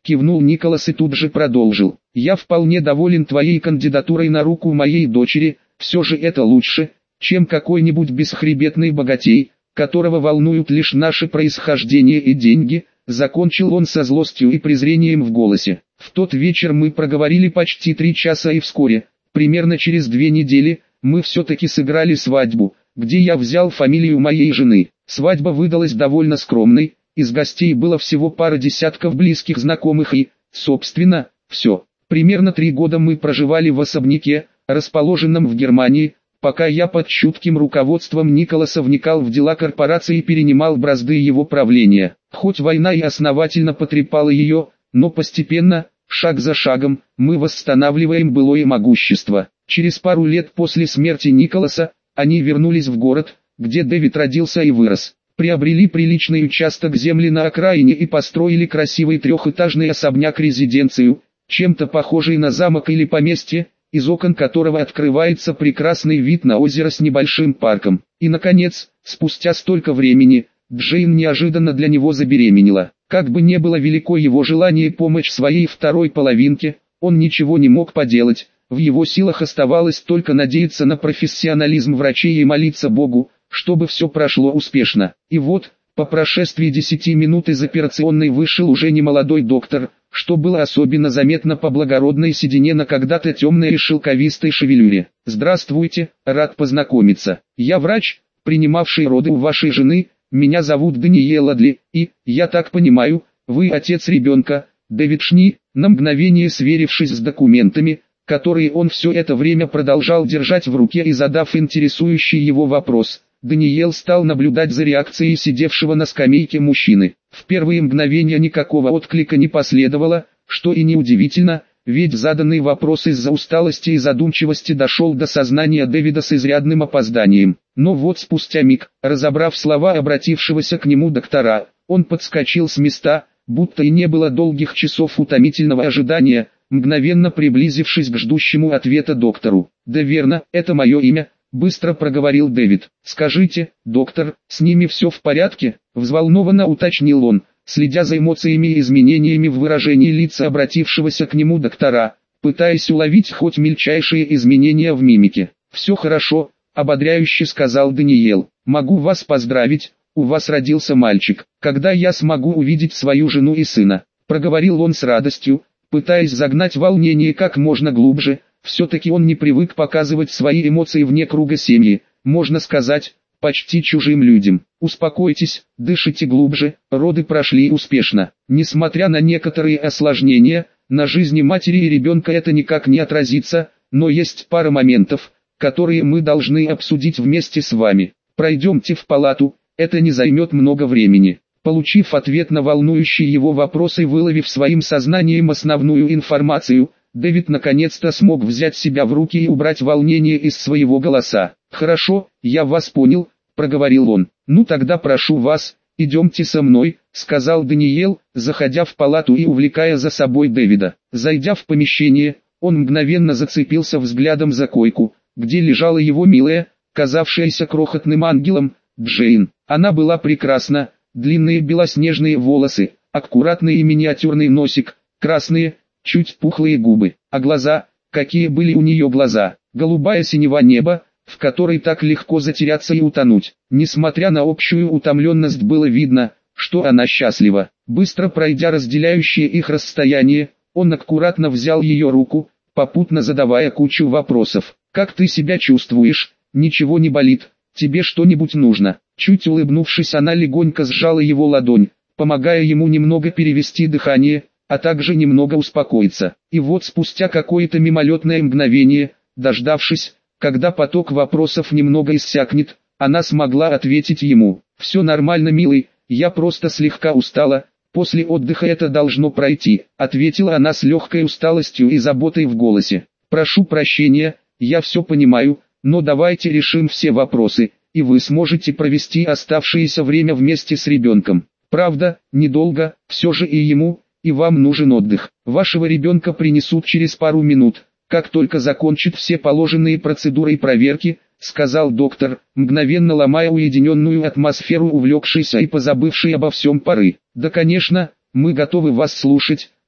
кивнул Николас и тут же продолжил. Я вполне доволен твоей кандидатурой на руку моей дочери, все же это лучше, чем какой-нибудь бесхребетный богатей, которого волнуют лишь наше происхождение и деньги, закончил он со злостью и презрением в голосе. В тот вечер мы проговорили почти 3 часа и вскоре, примерно через 2 недели, мы все-таки сыграли свадьбу, где я взял фамилию моей жены. Свадьба выдалась довольно скромной, из гостей было всего пара десятков близких знакомых и, собственно, все. Примерно 3 года мы проживали в особняке, расположенном в Германии, пока я под чутким руководством Николаса вникал в дела корпорации и перенимал бразды его правления. Хоть война и основательно потрепала ее, но постепенно, шаг за шагом, мы восстанавливаем былое могущество. Через пару лет после смерти Николаса, они вернулись в город, где Дэвид родился и вырос. Приобрели приличный участок земли на окраине и построили красивый 3-этажный особняк-резиденцию, чем-то похожий на замок или поместье, из окон которого открывается прекрасный вид на озеро с небольшим парком. И наконец, спустя столько времени, Джейн неожиданно для него забеременела. Как бы не было велико его желание помочь своей второй половинке, он ничего не мог поделать, в его силах оставалось только надеяться на профессионализм врачей и молиться Богу, чтобы все прошло успешно. И вот, по прошествии 10 минут из операционной вышел уже немолодой доктор, что было особенно заметно по благородной седине на когда-то темной и шелковистой шевелюре. «Здравствуйте, рад познакомиться. Я врач, принимавший роды у вашей жены, меня зовут Даниэл Адли, и, я так понимаю, вы отец ребенка, Дэвид Шни». На мгновение сверившись с документами, которые он все это время продолжал держать в руке и задав интересующий его вопрос, Даниэл стал наблюдать за реакцией сидевшего на скамейке мужчины. В первые мгновения никакого отклика не последовало, что и неудивительно, ведь заданный вопрос из-за усталости и задумчивости дошел до сознания Дэвида с изрядным опозданием. Но вот спустя миг, разобрав слова обратившегося к нему доктора, он подскочил с места, будто и не было долгих часов утомительного ожидания, мгновенно приблизившись к ждущему ответа доктору. «Да верно, это мое имя», — быстро проговорил Дэвид. «Скажите, доктор, с ними все в порядке?» — взволнованно уточнил он, следя за эмоциями и изменениями в выражении лица обратившегося к нему доктора, пытаясь уловить хоть мельчайшие изменения в мимике. «Все хорошо», — ободряюще сказал Даниэл. «Могу вас поздравить, у вас родился мальчик. Когда я смогу увидеть свою жену и сына?» — проговорил он с радостью, пытаясь загнать волнение как можно глубже. Все-таки он не привык показывать свои эмоции вне круга семьи, можно сказать, почти чужим людям. «Успокойтесь, дышите глубже, роды прошли успешно. Несмотря на некоторые осложнения, на жизни матери и ребенка это никак не отразится, но есть пара моментов, которые мы должны обсудить вместе с вами. Пройдемте в палату, это не займет много времени». Получив ответ на волнующие его вопросы и выловив своим сознанием основную информацию, Дэвид наконец-то смог взять себя в руки и убрать волнение из своего голоса. «Хорошо, я вас понял», — проговорил он. «Ну тогда прошу вас, идемте со мной», — сказал Даниэл, заходя в палату и увлекая за собой Дэвида. Зайдя в помещение, он мгновенно зацепился взглядом за койку, где лежала его милая, казавшаяся крохотным ангелом, Джейн. Она была прекрасна. Длинные белоснежные волосы, аккуратный и миниатюрный носик, красные, чуть пухлые губы, а глаза, какие были у нее глаза, голубая синева неба, в которой так легко затеряться и утонуть. Несмотря на общую утомленность, было видно, что она счастлива. Быстро пройдя разделяющее их расстояние, он аккуратно взял ее руку, попутно задавая кучу вопросов. «Как ты себя чувствуешь? Ничего не болит? Тебе что-нибудь нужно?» Чуть улыбнувшись, она легонько сжала его ладонь, помогая ему немного перевести дыхание, а также немного успокоиться. И вот спустя какое-то мимолетное мгновение, дождавшись, когда поток вопросов немного иссякнет, она смогла ответить ему. «Все нормально, милый, я просто слегка устала, после отдыха это должно пройти», ответила она с легкой усталостью и заботой в голосе. «Прошу прощения, я все понимаю, но давайте решим все вопросы, и вы сможете провести оставшееся время вместе с ребенком. Правда, недолго, все же и ему, и вам нужен отдых. Вашего ребенка принесут через пару минут, как только закончат все положенные процедуры и проверки», сказал доктор, мгновенно ломая уединенную атмосферу увлекшейся и позабывшей обо всем поры. «Да, конечно, мы готовы вас слушать»,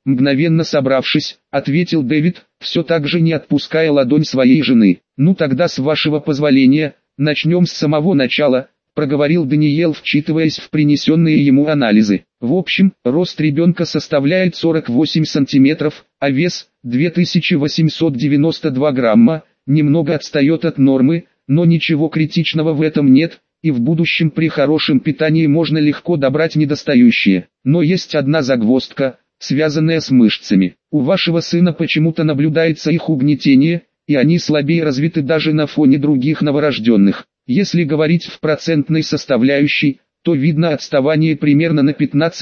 мгновенно собравшись, ответил Дэвид, все так же не отпуская ладонь своей жены. «Ну тогда, с вашего позволения, начнем с самого начала», проговорил Даниэл, вчитываясь в принесенные ему анализы. В общем, рост ребенка составляет 48 сантиметров, а вес – 2892 грамма, немного отстает от нормы, но ничего критичного в этом нет, и в будущем при хорошем питании можно легко добрать недостающие. Но есть одна загвоздка, связанная с мышцами. У вашего сына почему-то наблюдается их угнетение, и они слабее развиты даже на фоне других новорожденных. Если говорить в процентной составляющей, то видно отставание примерно на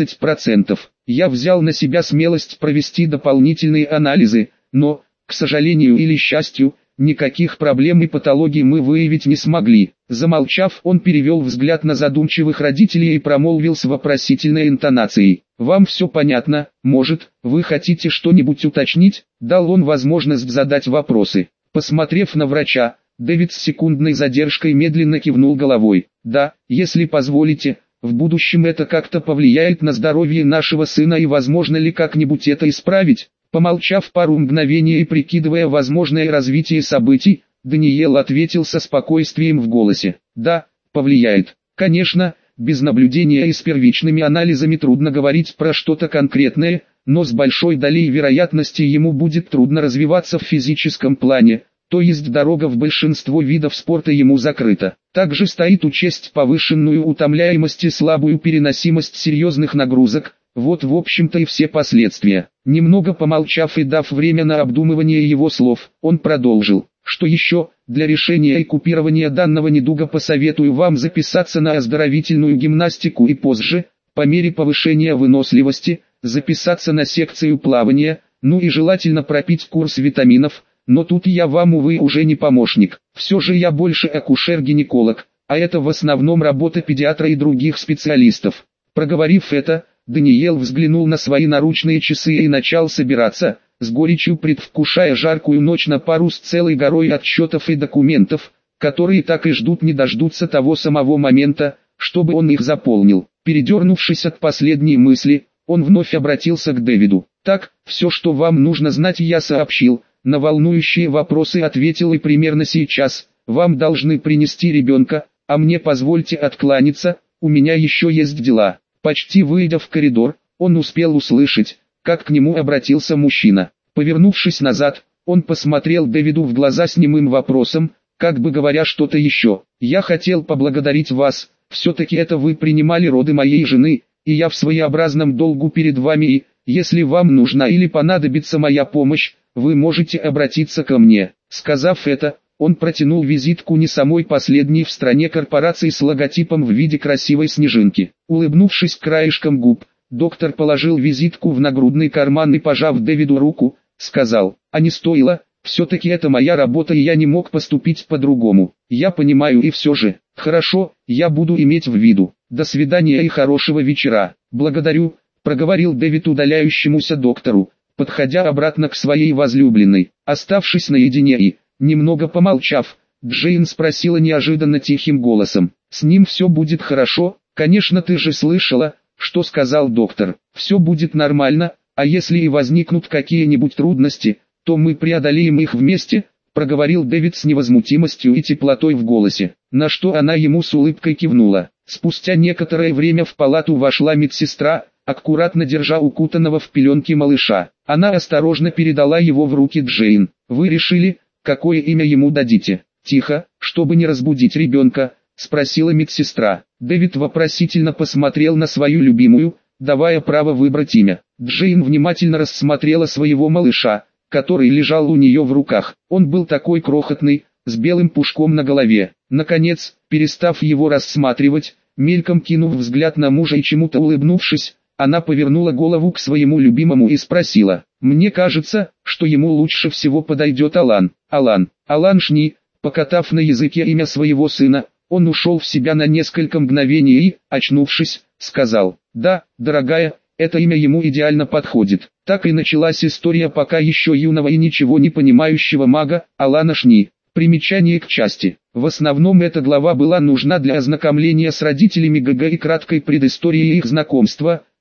15%. Я взял на себя смелость провести дополнительные анализы, но, к сожалению или счастью, никаких проблем и патологий мы выявить не смогли. Замолчав, он перевел взгляд на задумчивых родителей и промолвил с вопросительной интонацией. «Вам все понятно, может, вы хотите что-нибудь уточнить?» Дал он возможность задать вопросы. Посмотрев на врача, Дэвид с секундной задержкой медленно кивнул головой. «Да, если позволите, в будущем это как-то повлияет на здоровье нашего сына и возможно ли как-нибудь это исправить?» Помолчав пару мгновений и прикидывая возможное развитие событий, Даниэл ответил со спокойствием в голосе. «Да, повлияет. Конечно, без наблюдения и с первичными анализами трудно говорить про что-то конкретное, но с большой долей вероятности ему будет трудно развиваться в физическом плане, то есть дорога в большинство видов спорта ему закрыта. Также стоит учесть повышенную утомляемость и слабую переносимость серьезных нагрузок. Вот в общем-то и все последствия». Немного помолчав и дав время на обдумывание его слов, он продолжил. «Что еще, для решения и купирования данного недуга посоветую вам записаться на оздоровительную гимнастику и позже, по мере повышения выносливости, записаться на секцию плавания, ну и желательно пропить курс витаминов, но тут я вам, увы, уже не помощник. Все же я больше акушер-гинеколог, а это в основном работа педиатра и других специалистов». Проговорив это, Даниэл взглянул на свои наручные часы и начал собираться, с горечью предвкушая жаркую ночь на пару с целой горой отчетов и документов, которые так и ждут не дождутся того самого момента, чтобы он их заполнил. Передернувшись от последней мысли, он вновь обратился к Дэвиду. «Так, все, что вам нужно знать, я сообщил, на волнующие вопросы ответил, и примерно сейчас вам должны принести ребенка, а мне позвольте откланяться, у меня еще есть дела». Почти выйдя в коридор, он успел услышать, как к нему обратился мужчина. Повернувшись назад, он посмотрел Дэвиду в глаза с немым вопросом, как бы говоря что-то еще. «Я хотел поблагодарить вас, все-таки это вы принимали роды моей жены, и я в своеобразном долгу перед вами и, если вам нужна или понадобится моя помощь, вы можете обратиться ко мне». Сказав это, он протянул визитку не самой последней в стране корпорации с логотипом в виде красивой снежинки. Улыбнувшись краешком губ, доктор положил визитку в нагрудный карман и, пожав Дэвиду руку, сказал: «А не стоило, все-таки это моя работа и я не мог поступить по-другому. Я понимаю, и все же. Хорошо, я буду иметь в виду. До свидания и хорошего вечера». «Благодарю», проговорил Дэвид удаляющемуся доктору, подходя обратно к своей возлюбленной. Оставшись наедине и, немного помолчав, Джейн спросила неожиданно тихим голосом: «С ним все будет хорошо? Конечно, ты же слышала, что сказал доктор. Все будет нормально, а если и возникнут какие-нибудь трудности, то мы преодолеем их вместе», проговорил Дэвид с невозмутимостью и теплотой в голосе, на что она ему с улыбкой кивнула. Спустя некоторое время в палату вошла медсестра, аккуратно держа укутанного в пеленки малыша. Она осторожно передала его в руки Джейн. «Вы решили, какое имя ему дадите?» «Тихо, чтобы не разбудить ребенка», спросила медсестра. Дэвид вопросительно посмотрел на свою любимую, давая право выбрать имя. Джейн внимательно рассмотрела своего малыша, который лежал у нее в руках. Он был такой крохотный, с белым пушком на голове. Наконец, перестав его рассматривать, мельком кинув взгляд на мужа и чему-то улыбнувшись, она повернула голову к своему любимому и спросила: «Мне кажется, что ему лучше всего подойдет Алан». Алан Шни», покатав на языке имя своего сына, он ушел в себя на несколько мгновений и, очнувшись, сказал: «Да, дорогая, это имя ему идеально подходит». Так и началась история пока еще юного и ничего не понимающего мага, Алана Шни. Примечание к части. В основном эта глава была нужна для ознакомления с родителями ГГ и краткой предысторией их знакомства,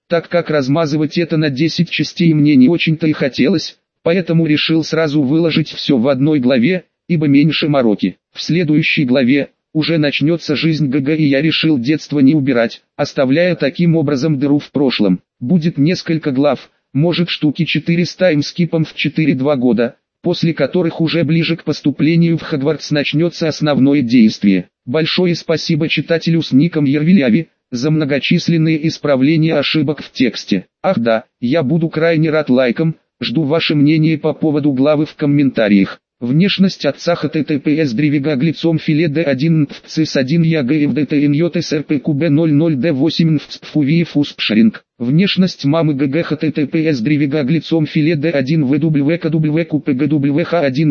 так как размазывать это на 10 частей мне не очень-то и хотелось, поэтому решил сразу выложить все в одной главе, ибо меньше мороки. В следующей главе уже начнется жизнь ГГ, и я решил детство не убирать, оставляя таким образом дыру в прошлом. Будет несколько глав, может штуки 4 с таймскипом в 4-2 года, после которых уже ближе к поступлению в Хогвартс начнется основное действие. Большое спасибо читателю с ником Ервиляви за многочисленные исправления ошибок в тексте. Ах да, я буду крайне рад лайкам, жду ваше мнение по поводу главы в комментариях. Внешность отца https древигаглицом филе d1 фцис 1 ягфдтньот српкб 00d8 фцфувиефуспшринг. Внешность мамы ГГ https древигаглицом филе d1 вдвкдвкпгдвх1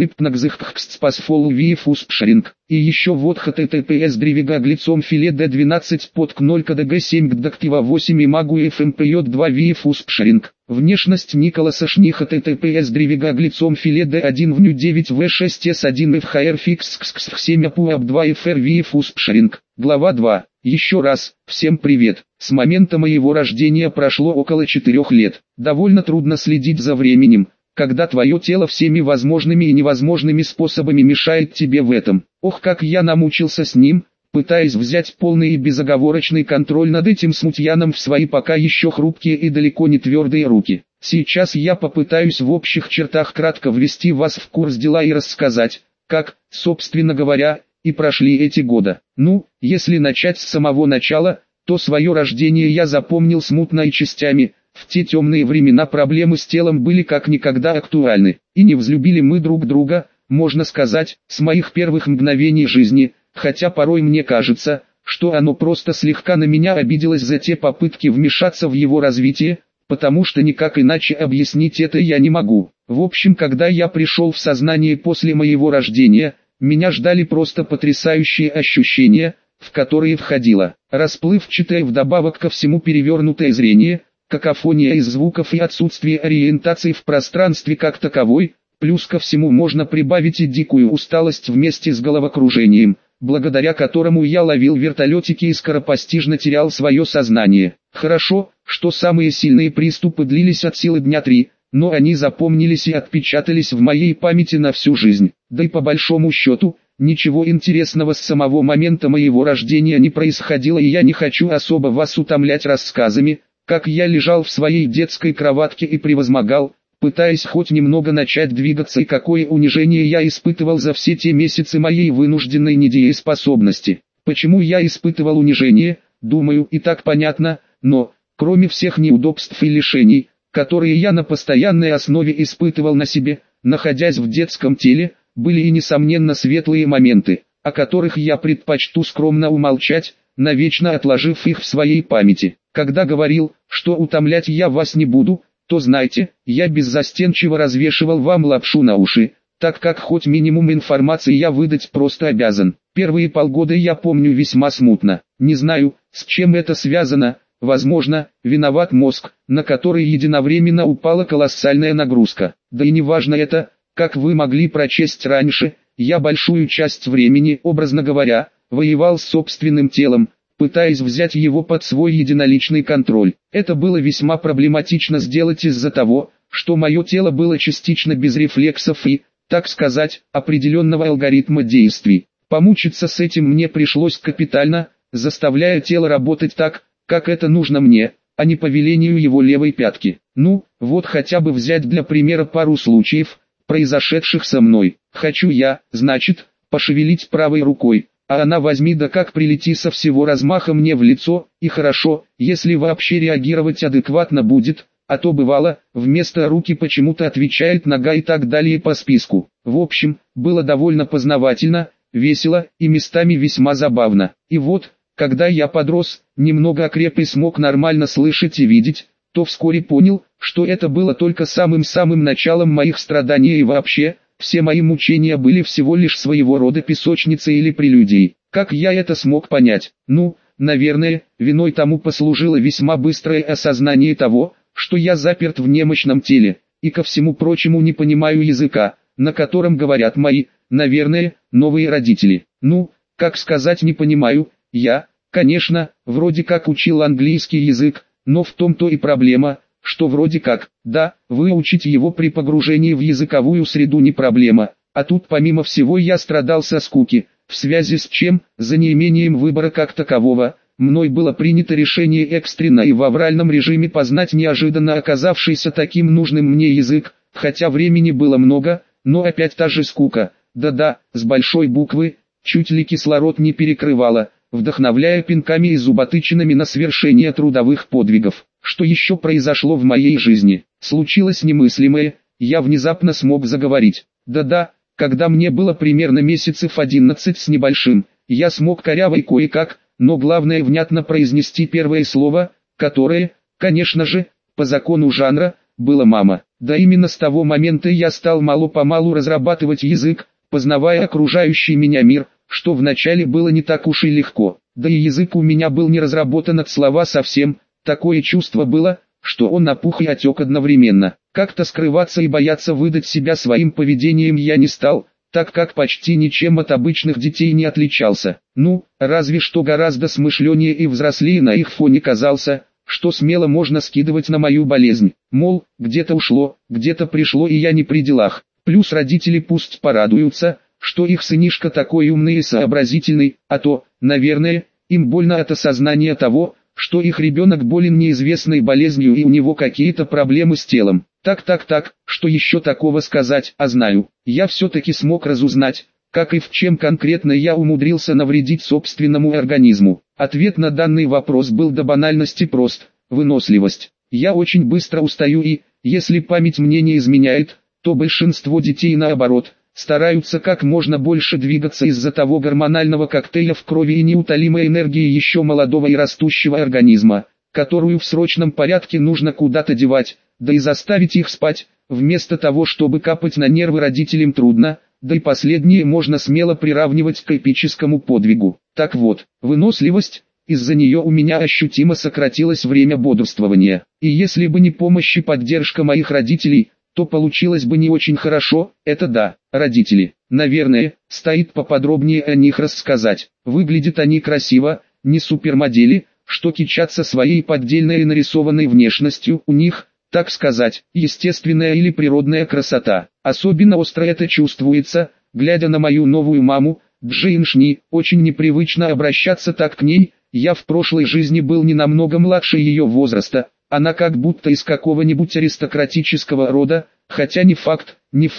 ипнагзыхкстспасфолувиефуспшринг. И еще вот https древигаглицом филе d12 под 0 кдг7 гдактива 8 и магу фмпj 2 виефуспшринг. Внешность Николаса Шни https древигаглицом филе d1 вню 9 v6s1 fhr fix 7 apuap 2 fr виефуспшринг. Глава 2. Еще раз, всем привет. С момента моего рождения прошло около 4 лет. Довольно трудно следить за временем, когда твое тело всеми возможными и невозможными способами мешает тебе в этом. Ох, как я намучился с ним, пытаясь взять полный и безоговорочный контроль над этим смутьяном в свои пока еще хрупкие и далеко не твердые руки. Сейчас я попытаюсь в общих чертах кратко ввести вас в курс дела и рассказать, как, собственно говоря, и прошли эти годы. Ну, если начать с самого начала, то свое рождение я запомнил смутно и частями. В те темные времена проблемы с телом были как никогда актуальны, и не взлюбили мы друг друга, можно сказать, с моих первых мгновений жизни, хотя порой мне кажется, что оно просто слегка на меня обиделось за те попытки вмешаться в его развитие, потому что никак иначе объяснить это я не могу. В общем, когда я пришел в сознание после моего рождения, меня ждали просто потрясающие ощущения, в которые входило расплывчатое вдобавок ко всему перевернутое зрение, какофония из звуков и отсутствие ориентации в пространстве как таковой, плюс ко всему можно прибавить и дикую усталость вместе с головокружением, благодаря которому я ловил вертолетики и скоропостижно терял свое сознание. Хорошо, что самые сильные приступы длились от силы дня 3, но они запомнились и отпечатались в моей памяти на всю жизнь. Да и по большому счету, ничего интересного с самого момента моего рождения не происходило, и я не хочу особо вас утомлять рассказами, как я лежал в своей детской кроватке и превозмогал, пытаясь хоть немного начать двигаться, и какое унижение я испытывал за все те месяцы моей вынужденной недееспособности. Почему я испытывал унижение, думаю, и так понятно, но, кроме всех неудобств и лишений, которые я на постоянной основе испытывал на себе, находясь в детском теле, были и несомненно светлые моменты, о которых я предпочту скромно умолчать, навечно отложив их в своей памяти. Когда говорил, что утомлять я вас не буду, то знайте, я беззастенчиво развешивал вам лапшу на уши, так как хоть минимум информации я выдать просто обязан. Первые полгода я помню весьма смутно, не знаю, с чем это связано. Возможно, виноват мозг, на который единовременно упала колоссальная нагрузка. Да и не важно это, как вы могли прочесть раньше, я большую часть времени, образно говоря, воевал с собственным телом, пытаясь взять его под свой единоличный контроль. Это было весьма проблематично сделать из-за того, что мое тело было частично без рефлексов и, так сказать, определенного алгоритма действий. Помучиться с этим мне пришлось капитально, заставляя тело работать так, как это нужно мне, а не по велению его левой пятки. Ну, вот хотя бы взять для примера пару случаев, произошедших со мной. Хочу я, значит, пошевелить правой рукой, а она возьми да как прилети со всего размаха мне в лицо, и хорошо, если вообще реагировать адекватно будет, а то бывало, вместо руки почему-то отвечает нога и так далее по списку. В общем, было довольно познавательно, весело и местами весьма забавно. И вот, когда я подрос, немного окреп и смог нормально слышать и видеть, то вскоре понял, что это было только самым-самым началом моих страданий, и вообще, все мои мучения были всего лишь своего рода песочницей или прелюдией. Как я это смог понять? Ну, наверное, виной тому послужило весьма быстрое осознание того, что я заперт в немощном теле, и ко всему прочему не понимаю языка, на котором говорят мои, наверное, новые родители. Ну, как сказать не понимаю. Я, конечно, вроде как учил английский язык, но в том-то и проблема, что вроде как, да, выучить его при погружении в языковую среду не проблема, а тут помимо всего я страдал со скуки, в связи с чем, за неимением выбора как такового, мной было принято решение экстренно и в авральном режиме познать неожиданно оказавшийся таким нужным мне язык, хотя времени было много, но опять та же скука, да-да, с большой буквы, чуть ли кислород не перекрывала, вдохновляя пинками и зуботычинами на свершение трудовых подвигов. Что еще произошло в моей жизни? Случилось немыслимое, я внезапно смог заговорить. Да-да, когда мне было примерно месяцев 11 с небольшим, я смог коряво и кое-как, но главное внятно произнести первое слово, которое, конечно же, по закону жанра, было «мама». Да именно с того момента я стал мало-помалу разрабатывать язык, познавая окружающий меня мир, что вначале было не так уж и легко. Да и язык у меня был не разработан от слова совсем, такое чувство было, что он опух и отек одновременно. Как-то скрываться и бояться выдать себя своим поведением я не стал, так как почти ничем от обычных детей не отличался. Ну, разве что гораздо смышленнее и взрослее на их фоне казался, что смело можно скидывать на мою болезнь. Мол, где-то ушло, где-то пришло и я не при делах. Плюс родители пусть порадуются, что их сынишка такой умный и сообразительный, а то, наверное, им больно от осознания того, что их ребенок болен неизвестной болезнью и у него какие-то проблемы с телом. Так, что еще такого сказать, а знаю, я все-таки смог разузнать, как и в чем конкретно я умудрился навредить собственному организму. Ответ на данный вопрос был до банальности прост – выносливость. Я очень быстро устаю и, если память мне не изменяет, то большинство детей наоборот, стараются как можно больше двигаться из-за того гормонального коктейля в крови и неутолимой энергии еще молодого и растущего организма, которую в срочном порядке нужно куда-то девать, да и заставить их спать, вместо того чтобы капать на нервы родителям трудно, да и последнее можно смело приравнивать к эпическому подвигу. Так вот, выносливость, из-за нее у меня ощутимо сократилось время бодрствования, и если бы не помощь и поддержка моих родителей, то получилось бы не очень хорошо, это да, родители. Наверное, стоит поподробнее о них рассказать. Выглядят они красиво, не супермодели, что кичатся своей поддельной нарисованной внешностью, у них, так сказать, естественная или природная красота. Особенно остро это чувствуется, глядя на мою новую маму, Джейн Шни, очень непривычно обращаться так к ней, я в прошлой жизни был не намного младше ее возраста, она как будто из какого-нибудь аристократического рода, хотя не факт,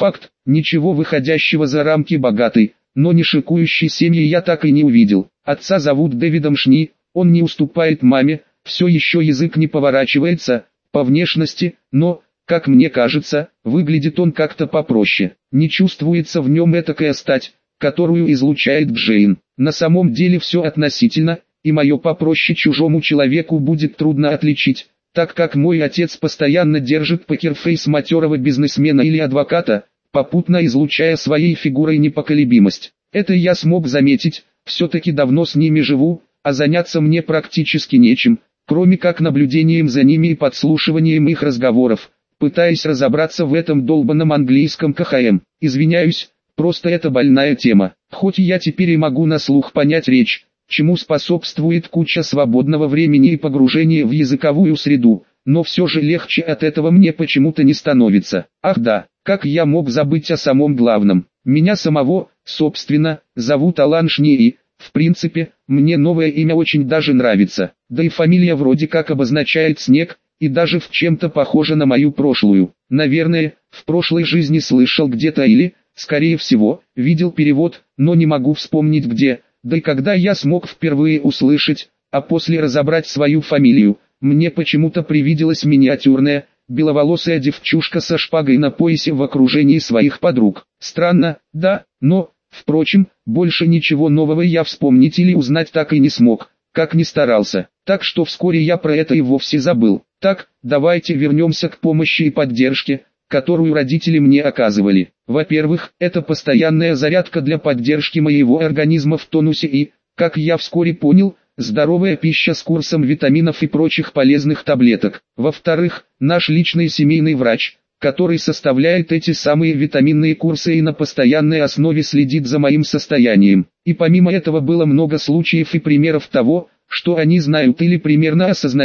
ничего выходящего за рамки богатой, но не шикующей семьи я так и не увидел. Отца зовут Дэвидом Шни, он не уступает маме, все еще язык не поворачивается, по внешности, но, как мне кажется, выглядит он как-то попроще. Не чувствуется в нем этакая стать, которую излучает Джейн. На самом деле все относительно, и мое попроще чужому человеку будет трудно отличить, так как мой отец постоянно держит покерфейс матерого бизнесмена или адвоката, попутно излучая своей фигурой непоколебимость. Это я смог заметить, все-таки давно с ними живу, а заняться мне практически нечем, кроме как наблюдением за ними и подслушиванием их разговоров, пытаясь разобраться в этом долбанном английском КХМ. Извиняюсь, просто это больная тема. Хоть я теперь и могу на слух понять речь, чему способствует куча свободного времени и погружение в языковую среду, но все же легче от этого мне почему-то не становится. Ах да, как я мог забыть о самом главном. Меня самого, собственно, зовут Алан Шни и, в принципе, мне новое имя очень даже нравится. Да и фамилия вроде как обозначает снег, и даже в чем-то похожа на мою прошлую. Наверное, в прошлой жизни слышал где-то или, скорее всего, видел перевод, но не могу вспомнить где. Да и когда я смог впервые услышать, а после разобрать свою фамилию, мне почему-то привиделась миниатюрная, беловолосая девчушка со шпагой на поясе в окружении своих подруг. Странно, да, но, впрочем, больше ничего нового я вспомнить или узнать так и не смог, как ни старался. Так что вскоре я про это и вовсе забыл. Так, давайте вернемся к помощи и поддержке, которую родители мне оказывали. Во-первых, это постоянная зарядка для поддержки моего организма в тонусе и, как я вскоре понял, здоровая пища с курсом витаминов и прочих полезных таблеток. Во-вторых, наш личный семейный врач, который составляет эти самые витаминные курсы и на постоянной основе следит за моим состоянием. И помимо этого было много случаев и примеров того, что они знают или примерно осознают,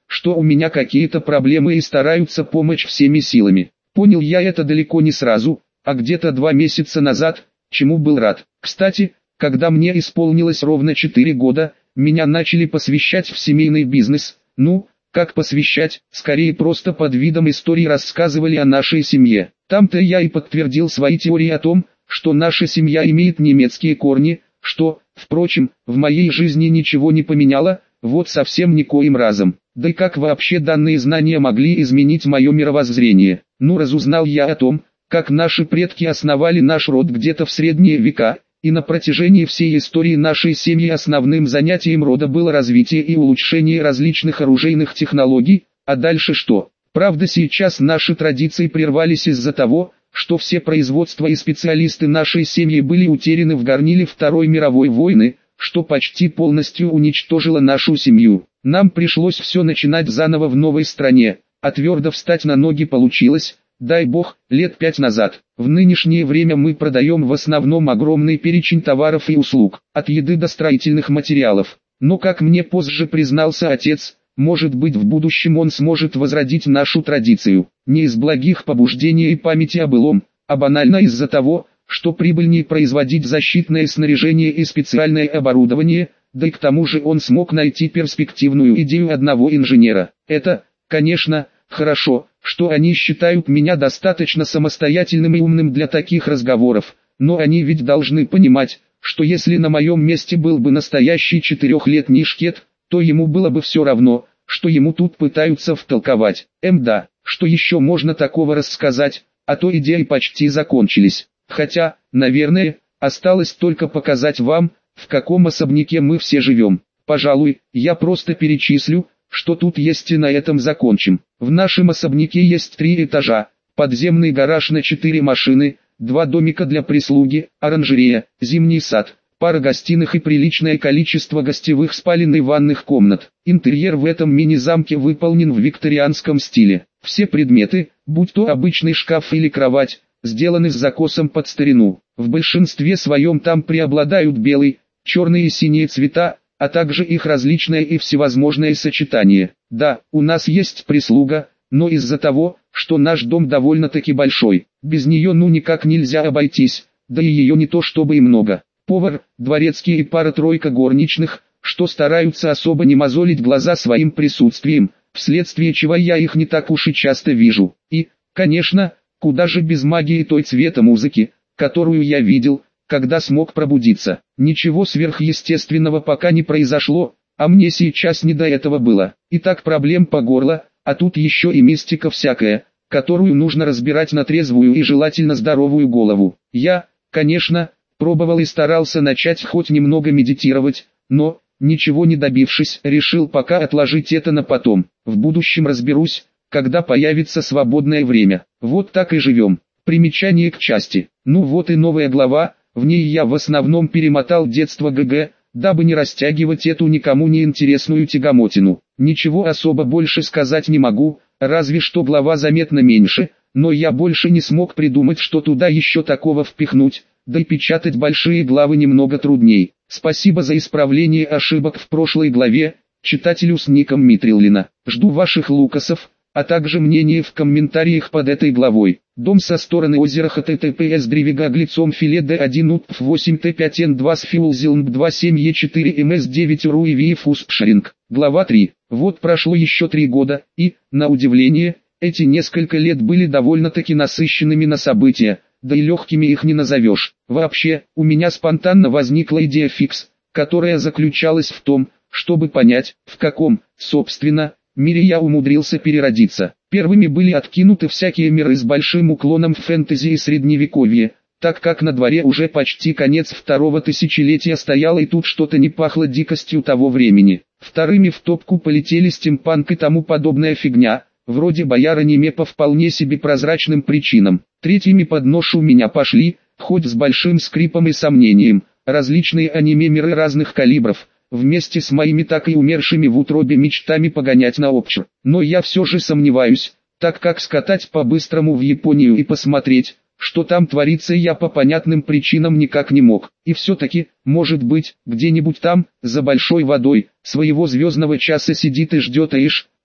что у меня какие-то проблемы и стараются помочь всеми силами. Понял я это далеко не сразу, а где-то 2 месяца назад, чему был рад. Кстати, когда мне исполнилось ровно 4 года, меня начали посвящать в семейный бизнес. Ну, как посвящать, скорее просто под видом истории рассказывали о нашей семье. Там-то я и подтвердил свои теории о том, что наша семья имеет немецкие корни, что, впрочем, в моей жизни ничего не поменяло, вот совсем никоим разом. Да и как вообще данные знания могли изменить мое мировоззрение? Ну, разузнал я о том, как наши предки основали наш род где-то в средние века, и на протяжении всей истории нашей семьи основным занятием рода было развитие и улучшение различных оружейных технологий, а дальше что? Правда, сейчас наши традиции прервались из-за того, что все производства и специалисты нашей семьи были утеряны в горниле Второй мировой войны, что почти полностью уничтожило нашу семью. Нам пришлось все начинать заново в новой стране, а твердо встать на ноги получилось, дай бог, лет 5 назад. В нынешнее время мы продаем в основном огромный перечень товаров и услуг, от еды до строительных материалов. Но как мне позже признался отец, может быть в будущем он сможет возродить нашу традицию, не из благих побуждений и памяти о былом, а банально из-за того, что прибыльнее производить защитное снаряжение и специальное оборудование, да и к тому же он смог найти перспективную идею одного инженера. Это, конечно, хорошо, что они считают меня достаточно самостоятельным и умным для таких разговоров, но они ведь должны понимать, что если на моем месте был бы настоящий 4-летний шкет, то ему было бы все равно, что ему тут пытаются втолковать. Да, что еще можно такого рассказать, а то идеи почти закончились. Хотя, наверное, осталось только показать вам, в каком особняке мы все живем. Пожалуй, я просто перечислю, что тут есть, и на этом закончим. В нашем особняке есть 3 этажа, подземный гараж на 4 машины, 2 домика для прислуги, оранжерея, зимний сад, пара гостиных и приличное количество гостевых спален и ванных комнат. Интерьер в этом мини-замке выполнен в викторианском стиле. Все предметы, будь то обычный шкаф или кровать, сделаны с закосом под старину. В большинстве своем там преобладают белый, черные и синие цвета, а также их различное и всевозможное сочетание. Да, у нас есть прислуга, но из-за того, что наш дом довольно-таки большой, без нее ну никак нельзя обойтись, да и ее не то чтобы и много. Повар, дворецкий и пара-тройка горничных, что стараются особо не мозолить глаза своим присутствием, вследствие чего я их не так уж и часто вижу. И, конечно, куда же без магии той цвета музыки, которую я видел, когда смог пробудиться. Ничего сверхъестественного пока не произошло, а мне сейчас не до этого было. И так проблем по горло, а тут еще и мистика всякая, которую нужно разбирать на трезвую и желательно здоровую голову. Я, конечно, пробовал и старался начать хоть немного медитировать, но, ничего не добившись, решил пока отложить это на потом. В будущем разберусь, когда появится свободное время. Вот так и живем. Примечание к части. Ну вот и новая глава, в ней я в основном перемотал детство ГГ, дабы не растягивать эту никому не интересную тягомотину. Ничего особо больше сказать не могу, разве что глава заметно меньше, но я больше не смог придумать, что туда еще такого впихнуть, да и печатать большие главы немного трудней. Спасибо за исправление ошибок в прошлой главе, читателю с ником Митриллина. Жду ваших лукасов, а также мнение в комментариях под этой главой. Дом со стороны озера https древигаглицом филе d1 upf 8 t5n2 с фиулзилнб 27 e4 ms9 ру и vfus пшеринг. Глава 3. Вот прошло еще 3 года, и, на удивление, эти несколько лет были довольно-таки насыщенными на события, да и легкими их не назовешь. Вообще, у меня спонтанно возникла идея фикс, которая заключалась в том, чтобы понять, в каком, собственно, мире я умудрился переродиться. Первыми были откинуты всякие миры с большим уклоном в фэнтези и средневековье, так как на дворе уже почти конец 2-го тысячелетия стояло и тут что-то не пахло дикостью того времени. Вторыми в топку полетели стимпанк и тому подобная фигня, вроде бояр-аниме по вполне себе прозрачным причинам. Третьими под нож у меня пошли, хоть с большим скрипом и сомнением, различные аниме-миры разных калибров, вместе с моими так и умершими в утробе мечтами погонять на обчур. Но я все же сомневаюсь, так как скатать по-быстрому в Японию и посмотреть, что там творится, я по понятным причинам никак не мог. И все-таки, может быть, где-нибудь там, за большой водой, своего звездного часа сидит и ждет Эйш,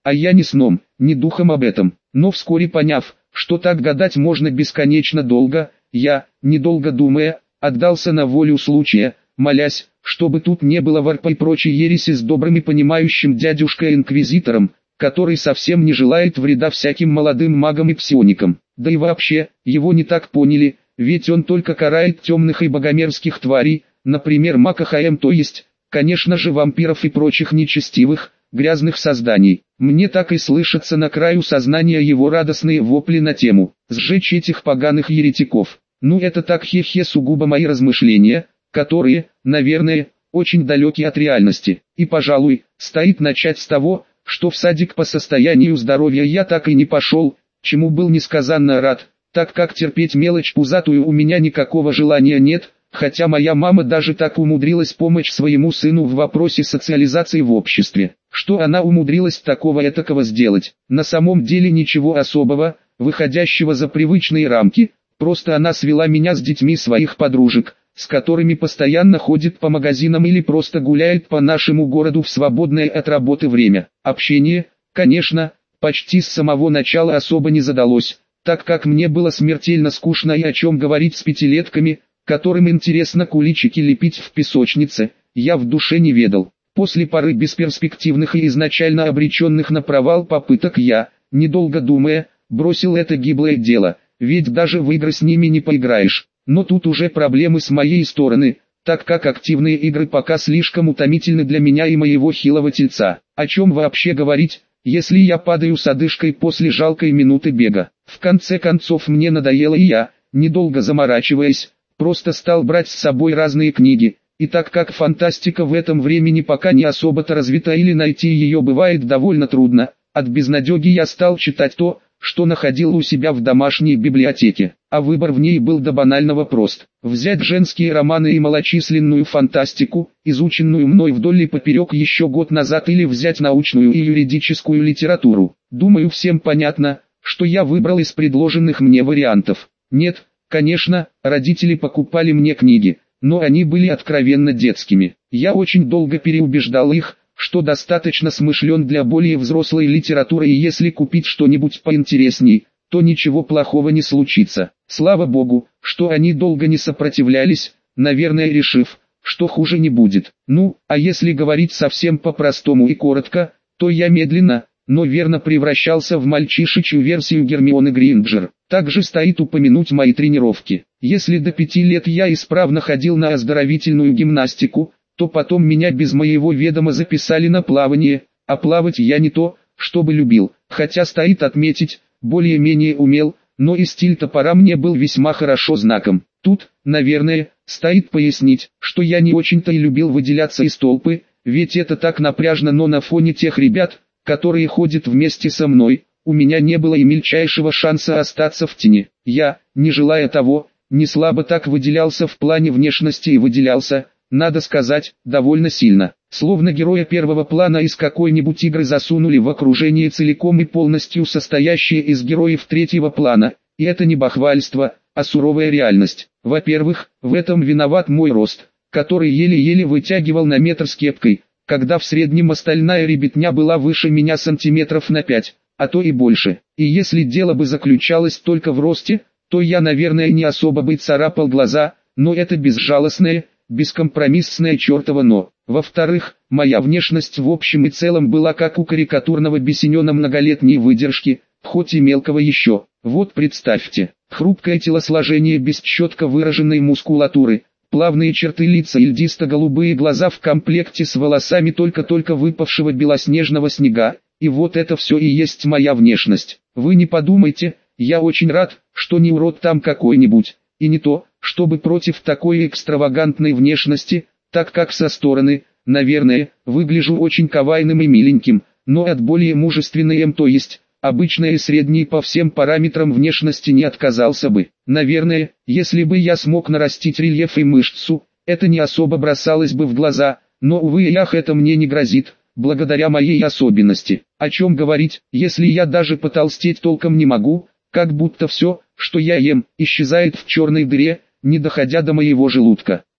А я ни сном, ни духом об этом. Но вскоре поняв, что так гадать можно бесконечно долго, я, недолго думая, отдался на волю случая, молясь, чтобы тут не было варпа и прочей ереси с добрым и понимающим дядюшкой-инквизитором, который совсем не желает вреда всяким молодым магам и псионикам. Да и вообще, его не так поняли, ведь он только карает темных и богомерзких тварей, например маг АХМ, то есть, конечно же, вампиров и прочих нечестивых, грязных созданий. Мне так и слышатся на краю сознания его радостные вопли на тему «сжечь этих поганых еретиков». Ну это так хе-хе сугубо мои размышления, которые, наверное, очень далеки от реальности. И пожалуй, стоит начать с того, что в садик по состоянию здоровья я так и не пошел, чему был несказанно рад, так как терпеть мелочь пузатую у меня никакого желания нет, хотя моя мама даже так умудрилась помочь своему сыну в вопросе социализации в обществе. Что она умудрилась такого этакого сделать? На самом деле ничего особого, выходящего за привычные рамки, просто она свела меня с детьми своих подружек, с которыми постоянно ходит по магазинам или просто гуляет по нашему городу в свободное от работы время. Общение, конечно, почти с самого начала особо не задалось, так как мне было смертельно скучно и о чем говорить с пятилетками, которым интересно куличики лепить в песочнице, я в душе не ведал. После пары бесперспективных и изначально обреченных на провал попыток я, недолго думая, бросил это гиблое дело, ведь даже в игры с ними не поиграешь. Но тут уже проблемы с моей стороны, так как активные игры пока слишком утомительны для меня и моего хилого тельца. О чем вообще говорить, если я падаю с одышкой после жалкой минуты бега. В конце концов мне надоело и я, недолго заморачиваясь, просто стал брать с собой разные книги. И так как фантастика в этом времени пока не особо-то развита или найти ее бывает довольно трудно, от безнадеги я стал читать то, что находил у себя в домашней библиотеке, а выбор в ней был до банального прост. Взять женские романы и малочисленную фантастику, изученную мной вдоль и поперек еще год назад, или взять научную и юридическую литературу. Думаю, всем понятно, что я выбрал из предложенных мне вариантов. Нет, конечно, родители покупали мне книги, но они были откровенно детскими. Я очень долго переубеждал их, что достаточно смышлен для более взрослой литературы, и если купить что-нибудь поинтересней, то ничего плохого не случится. Слава богу, что они долго не сопротивлялись, наверное решив, что хуже не будет. Ну, а если говорить совсем по-простому и коротко, то я медленно, но верно превращался в мальчишечью версию Гермионы Грейнджер. Также стоит упомянуть мои тренировки. Если до 5 лет я исправно ходил на оздоровительную гимнастику, то потом меня без моего ведома записали на плавание, а плавать я не то, чтобы любил, хотя стоит отметить, более-менее умел, но и стиль топора мне был весьма хорошо знаком. Тут, наверное, стоит пояснить, что я не очень-то и любил выделяться из толпы, ведь это так напряжно, но на фоне тех ребят, которые ходят вместе со мной, у меня не было и мельчайшего шанса остаться в тени. Я, не желая того, не слабо так выделялся в плане внешности и выделялся, надо сказать, довольно сильно. Словно героя первого плана из какой-нибудь игры засунули в окружение целиком и полностью состоящее из героев третьего плана, и это не бахвальство, а суровая реальность. Во-первых, в этом виноват мой рост, который еле-еле вытягивал на метр с кепкой, когда в среднем остальная ребятня была выше меня сантиметров на 5, а то и больше. И если дело бы заключалось только в росте, то я, наверное, не особо бы царапал глаза, но это безжалостное, бескомпромиссное чертово «но». Во-вторых, моя внешность в общем и целом была как у карикатурного бесенена многолетней выдержки, хоть и мелкого еще. Вот представьте, хрупкое телосложение без четко выраженной мускулатуры, плавные черты лица и льдисто-голубые глаза в комплекте с волосами только-только выпавшего белоснежного снега, и вот это все и есть моя внешность. Вы не подумайте, я очень рад, что не урод там какой-нибудь, и не то, чтобы против такой экстравагантной внешности, так как со стороны, наверное, выгляжу очень кавайным и миленьким, но от более мужественной то есть, обычной и средней по всем параметрам внешности не отказался бы. Наверное, если бы я смог нарастить рельеф и мышцу, это не особо бросалось бы в глаза, но увы и ах, это мне не грозит, благодаря моей особенности. О чем говорить, если я даже потолстеть толком не могу, как будто все, что я ем, исчезает в черной дыре, не доходя до моего желудка.